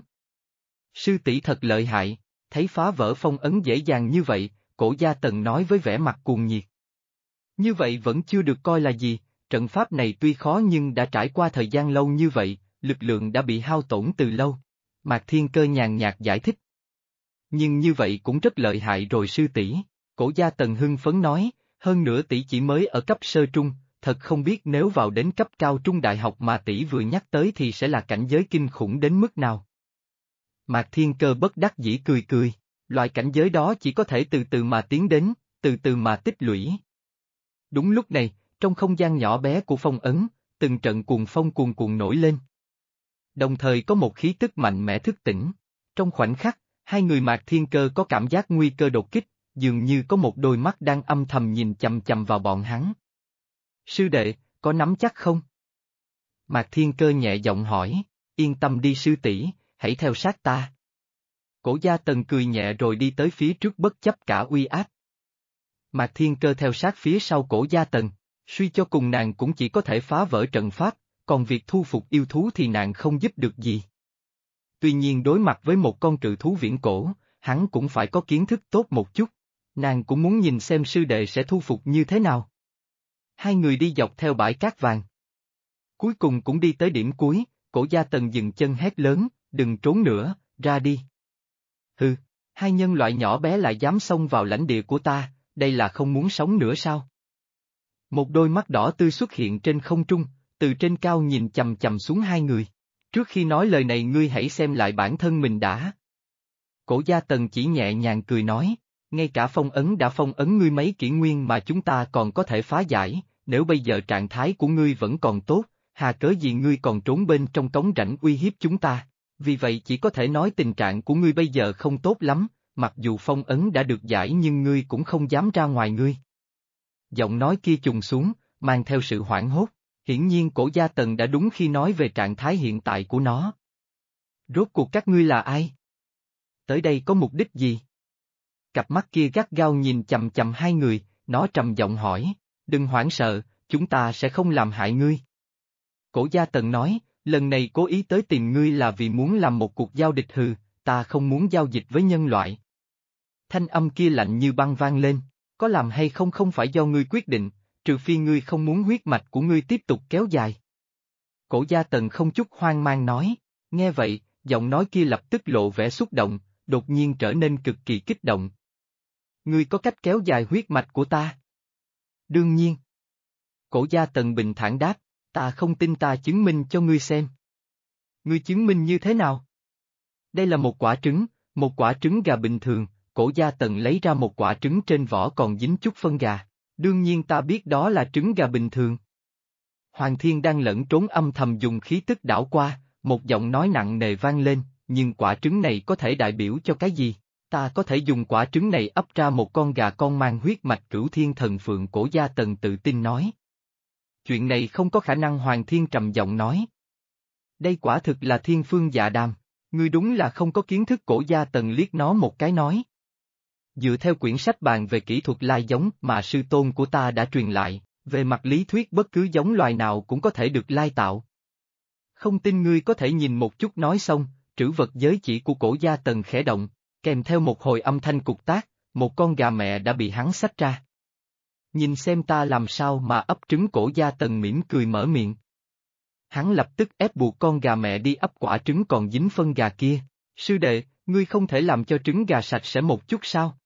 Sư tỷ thật lợi hại, thấy phá vỡ phong ấn dễ dàng như vậy, Cổ Gia Tần nói với vẻ mặt cuồng nhiệt. Như vậy vẫn chưa được coi là gì. Trận pháp này tuy khó nhưng đã trải qua thời gian lâu như vậy, lực lượng đã bị hao tổn từ lâu. Mạc Thiên Cơ nhàn nhạt giải thích. Nhưng như vậy cũng rất lợi hại rồi sư tỷ. Cổ Gia Tần hưng phấn nói, hơn nữa tỷ chỉ mới ở cấp sơ trung, thật không biết nếu vào đến cấp cao trung đại học mà tỷ vừa nhắc tới thì sẽ là cảnh giới kinh khủng đến mức nào. Mạc Thiên Cơ bất đắc dĩ cười cười, loại cảnh giới đó chỉ có thể từ từ mà tiến đến, từ từ mà tích lũy. Đúng lúc này, trong không gian nhỏ bé của phong ấn, từng trận cuồng phong cuồn cuộn nổi lên. Đồng thời có một khí tức mạnh mẽ thức tỉnh. Trong khoảnh khắc, hai người Mạc Thiên Cơ có cảm giác nguy cơ đột kích, dường như có một đôi mắt đang âm thầm nhìn chằm chằm vào bọn hắn. Sư đệ, có nắm chắc không? Mạc Thiên Cơ nhẹ giọng hỏi, yên tâm đi sư tỷ, hãy theo sát ta. Cổ Gia Tần cười nhẹ rồi đi tới phía trước bất chấp cả uy áp. Mạc Thiên Cơ theo sát phía sau Cổ Gia Tần, suy cho cùng nàng cũng chỉ có thể phá vỡ trận pháp, còn việc thu phục yêu thú thì nàng không giúp được gì. Tuy nhiên đối mặt với một con cự thú viễn cổ, hắn cũng phải có kiến thức tốt một chút, nàng cũng muốn nhìn xem sư đệ sẽ thu phục như thế nào. Hai người đi dọc theo bãi cát vàng. Cuối cùng cũng đi tới điểm cuối, Cổ Gia Tần dừng chân hét lớn, đừng trốn nữa, ra đi. Hừ, hai nhân loại nhỏ bé lại dám xông vào lãnh địa của ta, đây là không muốn sống nữa sao? Một đôi mắt đỏ tươi xuất hiện trên không trung, từ trên cao nhìn chằm chằm xuống hai người. Trước khi nói lời này ngươi hãy xem lại bản thân mình đã. Cổ Gia Tần chỉ nhẹ nhàng cười nói, ngay cả phong ấn đã phong ấn ngươi mấy kỷ nguyên mà chúng ta còn có thể phá giải, nếu bây giờ trạng thái của ngươi vẫn còn tốt, hà cớ gì ngươi còn trốn bên trong cống rãnh uy hiếp chúng ta, vì vậy chỉ có thể nói tình trạng của ngươi bây giờ không tốt lắm, mặc dù phong ấn đã được giải nhưng ngươi cũng không dám ra ngoài ngươi. Giọng nói kia trùng xuống, mang theo sự hoảng hốt, hiển nhiên Cổ Gia Tần đã đúng khi nói về trạng thái hiện tại của nó. Rốt cuộc các ngươi là ai? Tới đây có mục đích gì? Cặp mắt kia gắt gao nhìn chằm chằm hai người, nó trầm giọng hỏi, đừng hoảng sợ, chúng ta sẽ không làm hại ngươi. Cổ Gia Tần nói, lần này cố ý tới tìm ngươi là vì muốn làm một cuộc giao địch hừ, ta không muốn giao dịch với nhân loại. Thanh âm kia lạnh như băng vang lên, có làm hay không không phải do ngươi quyết định, trừ phi ngươi không muốn huyết mạch của ngươi tiếp tục kéo dài. Cổ Gia Tần không chút hoang mang nói, nghe vậy, giọng nói kia lập tức lộ vẻ xúc động, đột nhiên trở nên cực kỳ kích động. Ngươi có cách kéo dài huyết mạch của ta? Đương nhiên. Cổ Gia Tần bình thản đáp, ta không tin ta chứng minh cho ngươi xem. Ngươi chứng minh như thế nào? Đây là một quả trứng gà bình thường, Cổ Gia Tần lấy ra một quả trứng trên vỏ còn dính chút phân gà, đương nhiên ta biết đó là trứng gà bình thường. Hoàng Thiên đang lẫn trốn âm thầm dùng khí tức đảo qua, một giọng nói nặng nề vang lên, nhưng quả trứng này có thể đại biểu cho cái gì? Ta có thể dùng quả trứng này ấp ra một con gà con mang huyết mạch Cửu Thiên Thần Phượng, Cổ Gia Tần tự tin nói. Chuyện này không có khả năng, Hoàng Thiên trầm giọng nói. Đây quả thực là thiên phương dạ đàm, ngươi đúng là không có kiến thức. Cổ Gia Tần liếc nó một cái nói. Dựa theo quyển sách bàn về kỹ thuật lai giống mà sư tôn của ta đã truyền lại, về mặt lý thuyết bất cứ giống loài nào cũng có thể được lai tạo. Không tin ngươi có thể nhìn một chút. Nói xong, trữ vật giới chỉ của Cổ Gia Tần khẽ động, kèm theo một hồi âm thanh cục tác, một con gà mẹ đã bị hắn xách ra. Nhìn xem ta làm sao mà ấp trứng. Cổ Gia Tần mỉm cười mở miệng. Hắn lập tức ép buộc con gà mẹ đi ấp quả trứng còn dính phân gà kia. Sư đệ, ngươi không thể làm cho trứng gà sạch sẽ một chút sao?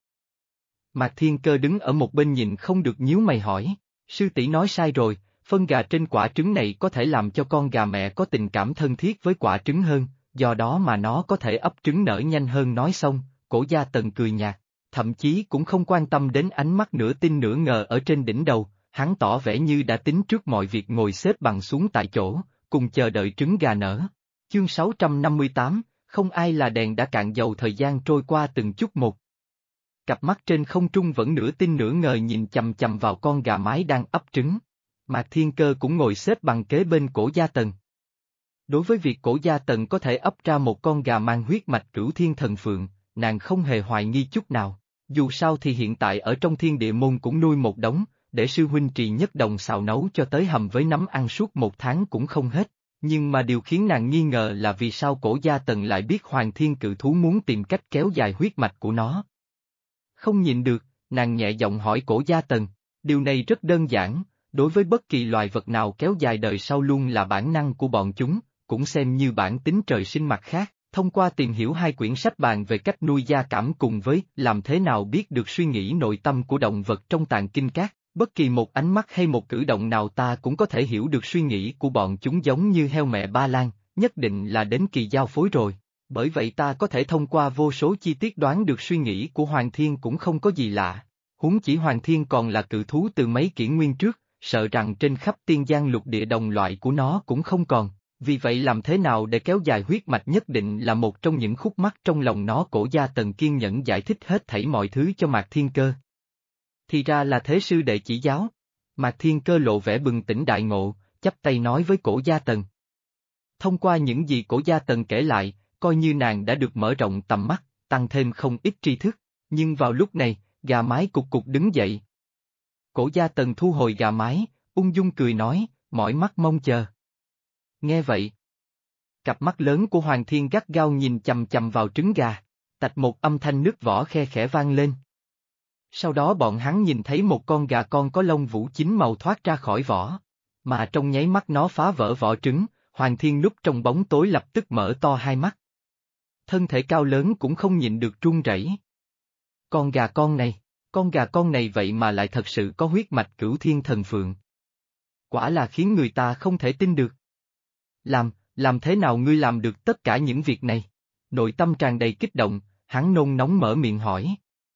Mạc Thiên Cơ đứng ở một bên nhìn không được nhíu mày hỏi, sư tỷ nói sai rồi, phân gà trên quả trứng này có thể làm cho con gà mẹ có tình cảm thân thiết với quả trứng hơn, do đó mà nó có thể ấp trứng nở nhanh hơn. Nói xong, Cổ Gia Tần cười nhạt, thậm chí cũng không quan tâm đến ánh mắt nửa tin nửa ngờ ở trên đỉnh đầu, hắn tỏ vẻ như đã tính trước mọi việc, ngồi xếp bằng xuống tại chỗ, cùng chờ đợi trứng gà nở. Chương 658, không ai là đèn đã cạn dầu. Thời gian trôi qua từng chút một. Cặp mắt trên không trung vẫn nửa tin nửa ngờ nhìn chằm chằm vào con gà mái đang ấp trứng. Mạc Thiên Cơ cũng ngồi xếp bằng kế bên Cổ Gia Tần. Đối với việc Cổ Gia Tần có thể ấp ra một con gà mang huyết mạch Cửu Thiên Thần Phượng, nàng không hề hoài nghi chút nào. Dù sao thì hiện tại ở trong Thiên Địa Môn cũng nuôi một đống, để sư huynh Trì Nhất Đồng xào nấu cho tới hầm với nấm ăn suốt một tháng cũng không hết. Nhưng mà điều khiến nàng nghi ngờ là vì sao Cổ Gia Tần lại biết Hoàng Thiên cự thú muốn tìm cách kéo dài huyết mạch của nó. Không nhịn được, nàng nhẹ giọng hỏi Cổ Gia Tần, điều này rất đơn giản, đối với bất kỳ loài vật nào kéo dài đời sau luôn là bản năng của bọn chúng, cũng xem như bản tính trời sinh. Mặt khác, thông qua tìm hiểu hai quyển sách bàn về cách nuôi gia cảm cùng với làm thế nào biết được suy nghĩ nội tâm của động vật trong tàng kinh các, bất kỳ một ánh mắt hay một cử động nào ta cũng có thể hiểu được suy nghĩ của bọn chúng. Giống như heo mẹ ba lan, nhất định là đến kỳ giao phối rồi. Bởi vậy ta có thể thông qua vô số chi tiết đoán được suy nghĩ của Hoàng Thiên cũng không có gì lạ. Huống chỉ Hoàng Thiên còn là cự thú từ mấy kỷ nguyên trước, sợ rằng trên khắp tiên giang lục địa đồng loại của nó cũng không còn. Vì vậy làm thế nào để kéo dài huyết mạch nhất định là một trong những khúc mắc trong lòng nó. Cổ Gia Tần kiên nhẫn giải thích hết thảy mọi thứ cho Mạc Thiên Cơ. Thì ra là thế, sư đệ chỉ giáo. Mạc Thiên Cơ lộ vẻ bừng tỉnh đại ngộ, chắp tay nói với Cổ Gia Tần. Thông qua những gì Cổ Gia Tần kể lại, coi như nàng đã được mở rộng tầm mắt, tăng thêm không ít tri thức, nhưng vào lúc này, gà mái cục cục đứng dậy. Cổ Gia Tần thu hồi gà mái, ung dung cười nói, mỏi mắt mong chờ. Nghe vậy, cặp mắt lớn của Hoàng Thiên gắt gao nhìn chằm chằm vào trứng gà, tạch một âm thanh nước vỏ khe khẽ vang lên. Sau đó bọn hắn nhìn thấy một con gà con có lông vũ chín màu thoát ra khỏi vỏ, mà trong nháy mắt nó phá vỡ vỏ trứng, Hoàng Thiên núp trong bóng tối lập tức mở to hai mắt. Thân thể cao lớn cũng không nhịn được run rẩy. Con gà con này vậy mà lại thật sự có huyết mạch Cửu Thiên Thần Phượng. Quả là khiến người ta không thể tin được. Làm thế nào ngươi làm được tất cả những việc này? Nội tâm tràn đầy kích động, hắn nôn nóng mở miệng hỏi.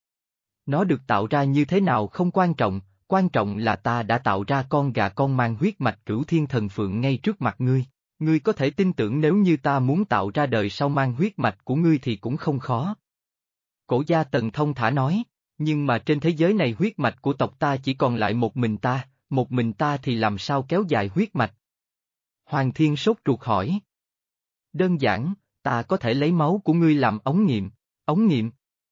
Nó được tạo ra như thế nào không quan trọng là ta đã tạo ra con gà con mang huyết mạch Cửu Thiên Thần Phượng ngay trước mặt ngươi. Ngươi có thể tin tưởng nếu như ta muốn tạo ra đời sau mang huyết mạch của ngươi thì cũng không khó. Cổ Gia Tần thông thả nói, nhưng mà trên thế giới này huyết mạch của tộc ta chỉ còn lại một mình ta thì làm sao kéo dài huyết mạch? Hoàng Thiên sốt ruột hỏi. Đơn giản, ta có thể lấy máu của ngươi làm ống nghiệm.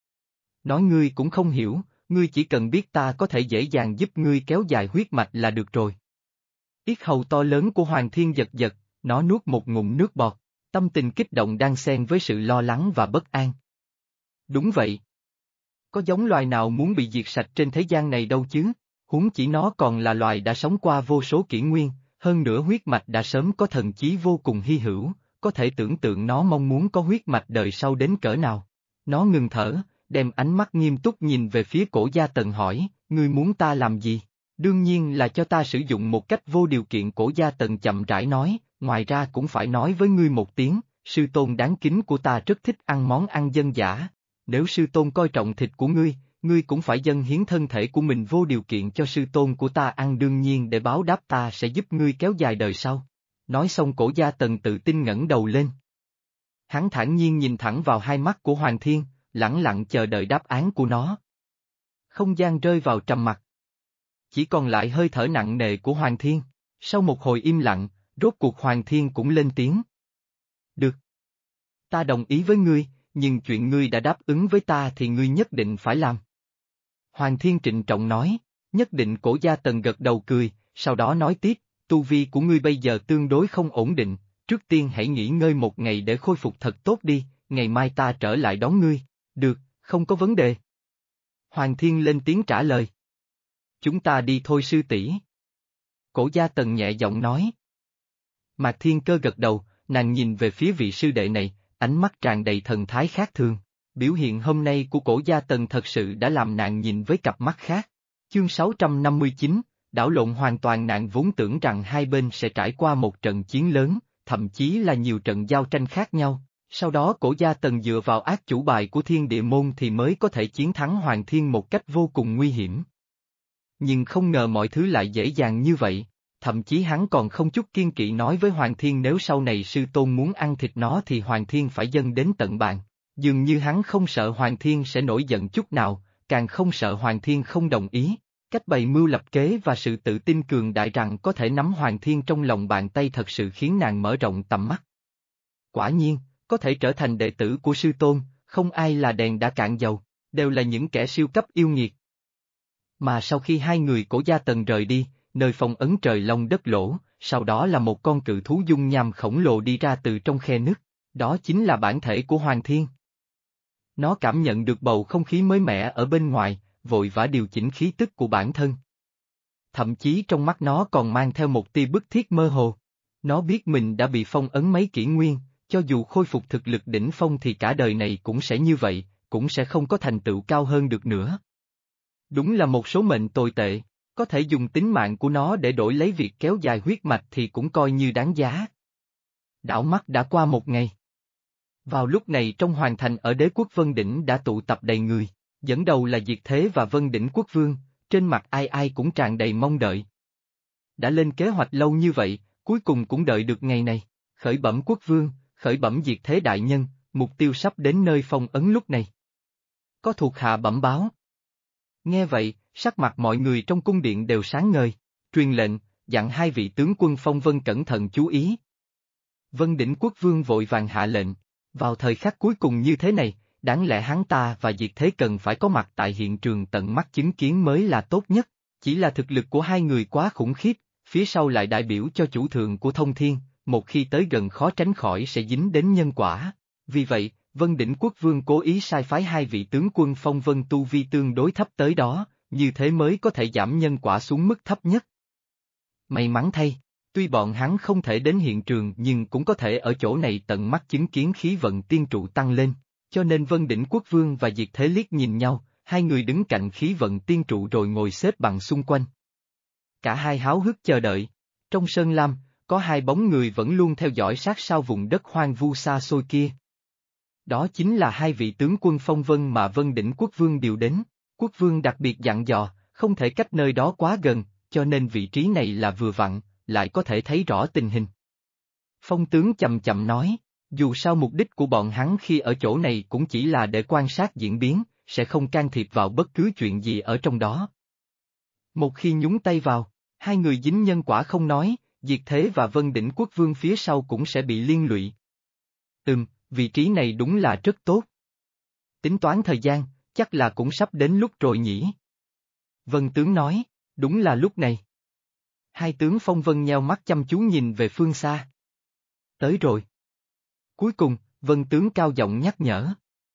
Nói ngươi cũng không hiểu, ngươi chỉ cần biết ta có thể dễ dàng giúp ngươi kéo dài huyết mạch là được rồi. Yết hầu to lớn của Hoàng Thiên giật giật, nó nuốt một ngụm nước bọt, tâm tình kích động đan xen với sự lo lắng và bất an. Đúng vậy. Có giống loài nào muốn bị diệt sạch trên thế gian này đâu chứ, huống chỉ nó còn là loài đã sống qua vô số kỷ nguyên, hơn nữa huyết mạch đã sớm có thần chí vô cùng hy hữu, có thể tưởng tượng nó mong muốn có huyết mạch đời sau đến cỡ nào. Nó ngừng thở, đem ánh mắt nghiêm túc nhìn về phía Cổ Gia Tần hỏi, ngươi muốn ta làm gì? Đương nhiên là cho ta sử dụng một cách vô điều kiện. Cổ Gia Tần chậm rãi nói, ngoài ra cũng phải nói với ngươi một tiếng, sư tôn đáng kính của ta rất thích ăn món ăn dân dã. Nếu sư tôn coi trọng thịt của ngươi cũng phải dâng hiến thân thể của mình vô điều kiện cho sư tôn của ta ăn, đương nhiên để báo đáp ta sẽ giúp ngươi kéo dài đời sau. Nói xong Cổ Gia Tần tự tin ngẩng đầu lên. Hắn thản nhiên nhìn thẳng vào hai mắt của Hoàng Thiên, lẳng lặng chờ đợi đáp án của nó. Không gian rơi vào trầm mặc. Chỉ còn lại hơi thở nặng nề của Hoàng Thiên. Sau một hồi im lặng, rốt cuộc Hoàng Thiên cũng lên tiếng. Được. Ta đồng ý với ngươi, nhưng chuyện ngươi đã đáp ứng với ta thì ngươi nhất định phải làm. Hoàng Thiên trịnh trọng nói, nhất định. Cổ Gia Tần gật đầu cười, sau đó nói tiếp, tu vi của ngươi bây giờ tương đối không ổn định, trước tiên hãy nghỉ ngơi một ngày để khôi phục thật tốt đi, ngày mai ta trở lại đón ngươi. Được, không có vấn đề. Hoàng Thiên lên tiếng trả lời. Chúng ta đi thôi sư tỷ. Cổ Gia Tần nhẹ giọng nói. Mạc Thiên Cơ gật đầu, nàng nhìn về phía vị sư đệ này, ánh mắt tràn đầy thần thái khác thường. Biểu hiện hôm nay của Cổ Gia Tần thật sự đã làm nàng nhìn với cặp mắt khác. Chương 659, đảo lộn hoàn toàn. Nàng vốn tưởng rằng hai bên sẽ trải qua một trận chiến lớn, thậm chí là nhiều trận giao tranh khác nhau. Sau đó Cổ Gia Tần dựa vào ác chủ bài của Thiên Địa Môn thì mới có thể chiến thắng Hoàng Thiên một cách vô cùng nguy hiểm. Nhưng không ngờ mọi thứ lại dễ dàng như vậy, thậm chí hắn còn không chút kiên kỵ nói với Hoàng Thiên nếu sau này sư tôn muốn ăn thịt nó thì Hoàng Thiên phải dâng đến tận bàn. Dường như hắn không sợ Hoàng Thiên sẽ nổi giận chút nào, càng không sợ Hoàng Thiên không đồng ý. Cách bày mưu lập kế và sự tự tin cường đại rằng có thể nắm Hoàng Thiên trong lòng bàn tay thật sự khiến nàng mở rộng tầm mắt. Quả nhiên, có thể trở thành đệ tử của sư tôn, không ai là đèn đã cạn dầu, đều là những kẻ siêu cấp yêu nghiệt. Mà sau khi hai người Cổ Gia Tần rời đi, nơi phong ấn trời long đất lỗ, sau đó là một con cự thú dung nham khổng lồ đi ra từ trong khe nứt, đó chính là bản thể của Hoàng Thiên. Nó cảm nhận được bầu không khí mới mẻ ở bên ngoài, vội vã điều chỉnh khí tức của bản thân. Thậm chí trong mắt nó còn mang theo một tia bức thiết mơ hồ. Nó biết mình đã bị phong ấn mấy kỷ nguyên, cho dù khôi phục thực lực đỉnh phong thì cả đời này cũng sẽ như vậy, cũng sẽ không có thành tựu cao hơn được nữa. Đúng là một số mệnh tồi tệ, có thể dùng tính mạng của nó để đổi lấy việc kéo dài huyết mạch thì cũng coi như đáng giá. Đảo mắt đã qua một ngày. Vào lúc này trong hoàng thành ở Đế quốc Vân Đỉnh đã tụ tập đầy người, dẫn đầu là Diệt Thế và Vân Đỉnh Quốc Vương, trên mặt ai ai cũng tràn đầy mong đợi. Đã lên kế hoạch lâu như vậy, cuối cùng cũng đợi được ngày này, khởi bẩm Quốc Vương, khởi bẩm Diệt Thế đại nhân, mục tiêu sắp đến nơi phong ấn lúc này. Có thuộc hạ bẩm báo. Nghe vậy, sắc mặt mọi người trong cung điện đều sáng ngời, truyền lệnh, dặn hai vị tướng quân Phong Vân cẩn thận chú ý. Vân Đỉnh Quốc Vương vội vàng hạ lệnh, Vào thời khắc cuối cùng như thế này, đáng lẽ hắn ta và Diệt Thế cần phải có mặt tại hiện trường tận mắt chứng kiến mới là tốt nhất, chỉ là thực lực của hai người quá khủng khiếp, phía sau lại đại biểu cho chủ thượng của Thông Thiên, một khi tới gần khó tránh khỏi sẽ dính đến nhân quả. Vì vậy, Vân Đỉnh Quốc Vương cố ý sai phái hai vị tướng quân phong vân tu vi tương đối thấp tới đó, như thế mới có thể giảm nhân quả xuống mức thấp nhất. May mắn thay, tuy bọn hắn không thể đến hiện trường nhưng cũng có thể ở chỗ này tận mắt chứng kiến khí vận tiên trụ tăng lên, cho nên Vân Đỉnh Quốc Vương và Diệt Thế liếc nhìn nhau, hai người đứng cạnh khí vận tiên trụ rồi ngồi xếp bằng xung quanh. Cả hai háo hức chờ đợi. Trong sơn lam, có hai bóng người vẫn luôn theo dõi sát sao vùng đất hoang vu xa xôi kia. Đó chính là hai vị tướng quân phong vân mà Vân Đỉnh Quốc Vương điều đến. Quốc Vương đặc biệt dặn dò, không thể cách nơi đó quá gần, cho nên vị trí này là vừa vặn, lại có thể thấy rõ tình hình. Phong tướng chậm chậm nói, dù sao mục đích của bọn hắn khi ở chỗ này cũng chỉ là để quan sát diễn biến, sẽ không can thiệp vào bất cứ chuyện gì ở trong đó. Một khi nhúng tay vào, hai người dính nhân quả không nói, Diệt Thế và Vân Đỉnh Quốc Vương phía sau cũng sẽ bị liên lụy. Vị trí này đúng là rất tốt. Tính toán thời gian, chắc là cũng sắp đến lúc rồi nhỉ. Vân tướng nói, đúng là lúc này. Hai tướng phong vân nheo mắt chăm chú nhìn về phương xa. Tới rồi. Cuối cùng, Vân tướng cao giọng nhắc nhở.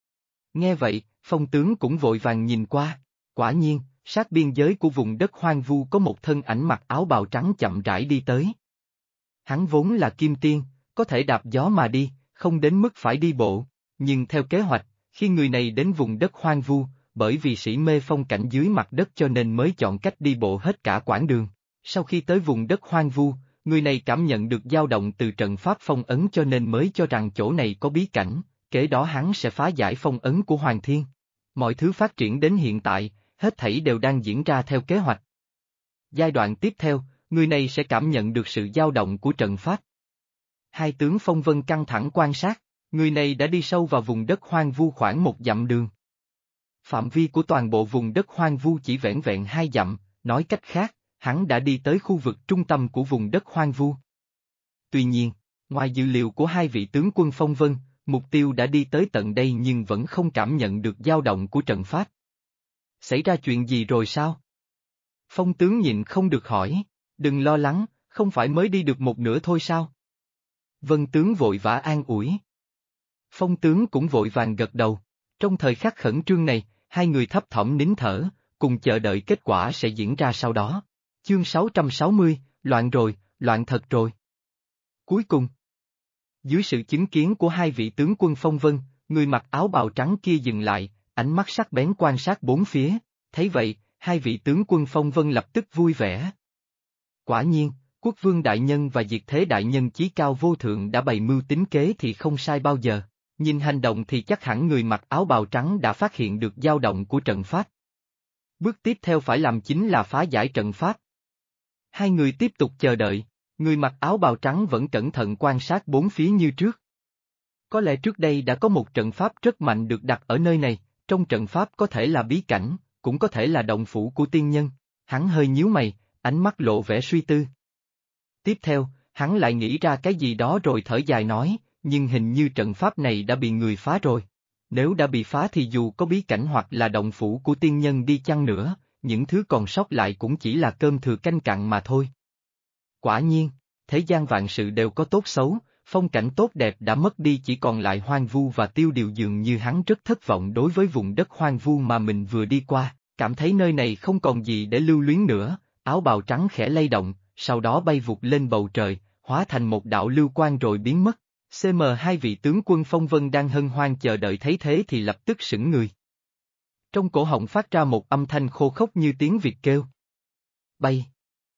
Nghe vậy, phong tướng cũng vội vàng nhìn qua, quả nhiên, sát biên giới của vùng đất hoang vu có một thân ảnh mặc áo bào trắng chậm rãi đi tới. Hắn vốn là kim tiên, có thể đạp gió mà đi, không đến mức phải đi bộ, nhưng theo kế hoạch, khi người này đến vùng đất hoang vu, bởi vì sĩ mê phong cảnh dưới mặt đất cho nên mới chọn cách đi bộ hết cả quãng đường. Sau khi tới vùng đất hoang vu, người này cảm nhận được dao động từ trận pháp phong ấn cho nên mới cho rằng chỗ này có bí cảnh, kế đó hắn sẽ phá giải phong ấn của Hoàng Thiên. Mọi thứ phát triển đến hiện tại, hết thảy đều đang diễn ra theo kế hoạch. Giai đoạn tiếp theo, người này sẽ cảm nhận được sự dao động của trận pháp. Hai tướng phong vân căng thẳng quan sát, người này đã đi sâu vào vùng đất hoang vu khoảng 1 dặm đường. Phạm vi của toàn bộ vùng đất hoang vu chỉ vẻn vẹn 2 dặm, nói cách khác, hắn đã đi tới khu vực trung tâm của vùng đất hoang vu. Tuy nhiên, ngoài dự liệu của hai vị tướng quân phong vân, mục tiêu đã đi tới tận đây nhưng vẫn không cảm nhận được dao động của trận pháp. Xảy ra chuyện gì rồi sao? Phong tướng nhịn không được hỏi, đừng lo lắng, không phải mới đi được một nửa thôi sao? Vân tướng vội vã an ủi. Phong tướng cũng vội vàng gật đầu. Trong thời khắc khẩn trương này, hai người thấp thỏm nín thở, cùng chờ đợi kết quả sẽ diễn ra sau đó. Chương 660, loạn rồi, loạn thật rồi. Cuối cùng, dưới sự chứng kiến của hai vị tướng quân phong vân, người mặc áo bào trắng kia dừng lại, ánh mắt sắc bén quan sát bốn phía, thấy vậy, hai vị tướng quân phong vân lập tức vui vẻ. Quả nhiên, Quốc vương đại nhân và Diệt Thế đại nhân chí cao vô thượng đã bày mưu tính kế thì không sai bao giờ, nhìn hành động thì chắc hẳn người mặc áo bào trắng đã phát hiện được dao động của trận pháp. Bước tiếp theo phải làm chính là phá giải trận pháp. Hai người tiếp tục chờ đợi, người mặc áo bào trắng vẫn cẩn thận quan sát bốn phía như trước. Có lẽ trước đây đã có một trận pháp rất mạnh được đặt ở nơi này, trong trận pháp có thể là bí cảnh, cũng có thể là động phủ của tiên nhân. Hắn hơi nhíu mày, ánh mắt lộ vẻ suy tư. Tiếp theo, hắn lại nghĩ ra cái gì đó rồi thở dài nói, nhưng hình như trận pháp này đã bị người phá rồi. Nếu đã bị phá thì dù có bí cảnh hoặc là động phủ của tiên nhân đi chăng nữa, những thứ còn sót lại cũng chỉ là cơm thừa canh cặn mà thôi. Quả nhiên, thế gian vạn sự đều có tốt xấu, phong cảnh tốt đẹp đã mất đi chỉ còn lại hoang vu và tiêu điều, dường như hắn rất thất vọng đối với vùng đất hoang vu mà mình vừa đi qua, cảm thấy nơi này không còn gì để lưu luyến nữa, áo bào trắng khẽ lay động, sau đó bay vụt lên bầu trời, hóa thành một đạo lưu quang rồi biến mất. Hai vị tướng quân phong vân đang hân hoan chờ đợi thấy thế thì lập tức sững người. Trong cổ họng phát ra một âm thanh khô khốc như tiếng vịt kêu. Bay!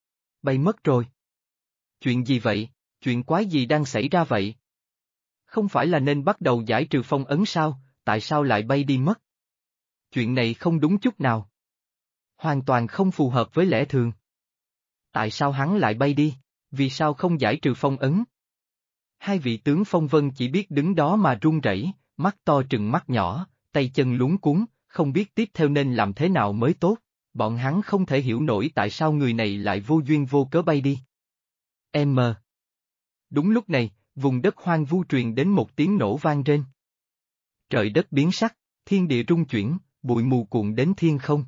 Bay mất rồi! Chuyện gì vậy? Chuyện quái gì đang xảy ra vậy? Không phải là nên bắt đầu giải trừ phong ấn sao, tại sao lại bay đi mất? Chuyện này không đúng chút nào. Hoàn toàn không phù hợp với lẽ thường. Tại sao hắn lại bay đi? Vì sao không giải trừ phong ấn? Hai vị tướng phong vân chỉ biết đứng đó mà run rẩy, mắt to trừng mắt nhỏ, tay chân luống cuống, không biết tiếp theo nên làm thế nào mới tốt. Bọn hắn không thể hiểu nổi tại sao người này lại vô duyên vô cớ bay đi. Đúng lúc này, vùng đất hoang vu truyền đến một tiếng nổ vang rên. Trời đất biến sắc, thiên địa rung chuyển, bụi mù cuộn đến thiên không.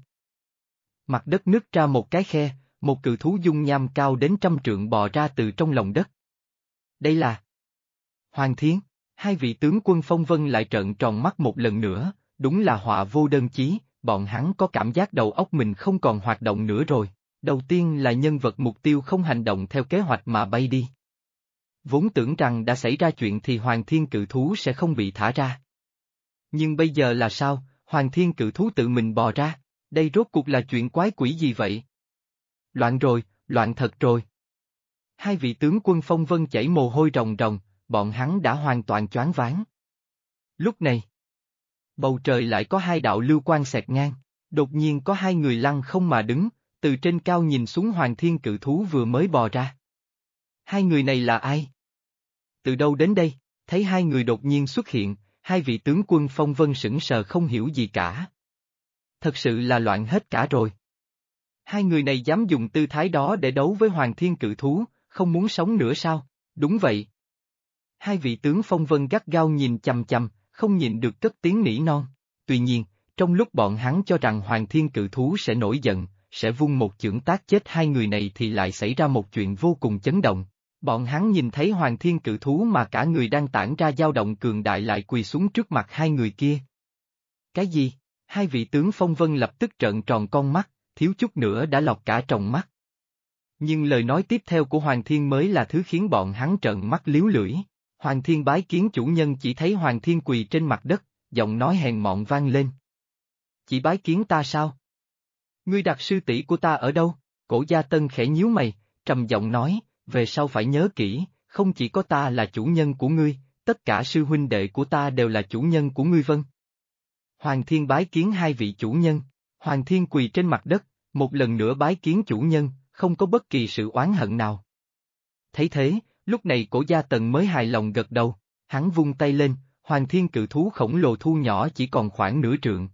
Mặt đất nứt ra một cái khe, một cự thú dung nham cao đến 100 trượng bò ra từ trong lòng đất. Đây là Hoàng Thiên. Hai vị tướng quân phong vân lại trợn tròn mắt một lần nữa, đúng là họa vô đơn chí, bọn hắn có cảm giác đầu óc mình không còn hoạt động nữa rồi. Đầu tiên là nhân vật mục tiêu không hành động theo kế hoạch mà bay đi. Vốn tưởng rằng đã xảy ra chuyện thì Hoàng Thiên cự thú sẽ không bị thả ra. Nhưng bây giờ là sao, Hoàng Thiên cự thú tự mình bò ra, đây rốt cuộc là chuyện quái quỷ gì vậy? Loạn rồi, loạn thật rồi. Hai vị tướng quân phong vân chảy mồ hôi ròng ròng, bọn hắn đã hoàn toàn choáng váng. Lúc này, bầu trời lại có hai đạo lưu quang xẹt ngang, đột nhiên có hai người lăng không mà đứng, từ trên cao nhìn xuống Hoàng Thiên cự thú vừa mới bò ra. Hai người này là ai? Từ đâu đến đây? Thấy hai người đột nhiên xuất hiện, hai vị tướng quân phong vân sững sờ không hiểu gì cả. Thật sự là loạn hết cả rồi. Hai người này dám dùng tư thái đó để đấu với Hoàng Thiên cự thú, không muốn sống nữa sao? Đúng vậy. Hai vị tướng phong vân gắt gao nhìn chằm chằm, không nhịn được cất tiếng nỉ non. Tuy nhiên, trong lúc bọn hắn cho rằng Hoàng Thiên cự thú sẽ nổi giận, sẽ vung một chưởng tát chết hai người này thì lại xảy ra một chuyện vô cùng chấn động. Bọn hắn nhìn thấy Hoàng Thiên cự thú mà cả người đang tản ra dao động cường đại lại quỳ xuống trước mặt hai người kia. Cái gì? Hai vị tướng phong vân lập tức trợn tròn con mắt, thiếu chút nữa đã lọt cả tròng mắt. Nhưng lời nói tiếp theo của Hoàng Thiên mới là thứ khiến bọn hắn trợn mắt liếu lưỡi. Hoàng Thiên bái kiến chủ nhân, chỉ thấy Hoàng Thiên quỳ trên mặt đất, giọng nói hèn mọn vang lên. Chỉ bái kiến ta sao? Ngươi đặt sư tỷ của ta ở đâu? Cổ Gia Tân khẽ nhíu mày, trầm giọng nói, về sau phải nhớ kỹ, không chỉ có ta là chủ nhân của ngươi, tất cả sư huynh đệ của ta đều là chủ nhân của ngươi vâng. Hoàng Thiên bái kiến hai vị chủ nhân. Hoàng Thiên quỳ trên mặt đất, một lần nữa bái kiến chủ nhân, không có bất kỳ sự oán hận nào. Thấy thế, lúc này Cổ Gia Tần mới hài lòng gật đầu, hắn vung tay lên, Hoàng Thiên cự thú khổng lồ thu nhỏ chỉ còn khoảng nửa trượng.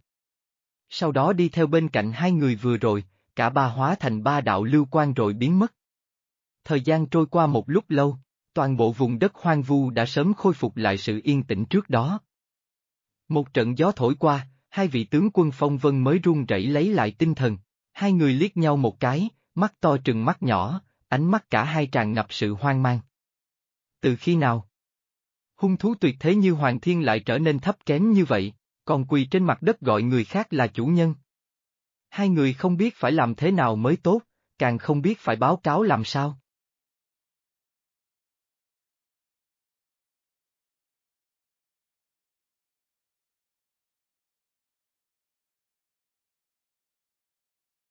Sau đó đi theo bên cạnh hai người vừa rồi, cả ba hóa thành ba đạo lưu quang rồi biến mất. Thời gian trôi qua một lúc lâu, toàn bộ vùng đất hoang vu đã sớm khôi phục lại sự yên tĩnh trước đó. Một trận gió thổi qua, hai vị tướng quân phong vân mới run rẩy lấy lại tinh thần, hai người liếc nhau một cái, mắt to trừng mắt nhỏ, ánh mắt cả hai tràn ngập sự hoang mang. Từ khi nào? Hung thú tuyệt thế như Hoàng Thiên lại trở nên thấp kém như vậy, còn quỳ trên mặt đất gọi người khác là chủ nhân. Hai người không biết phải làm thế nào mới tốt, càng không biết phải báo cáo làm sao.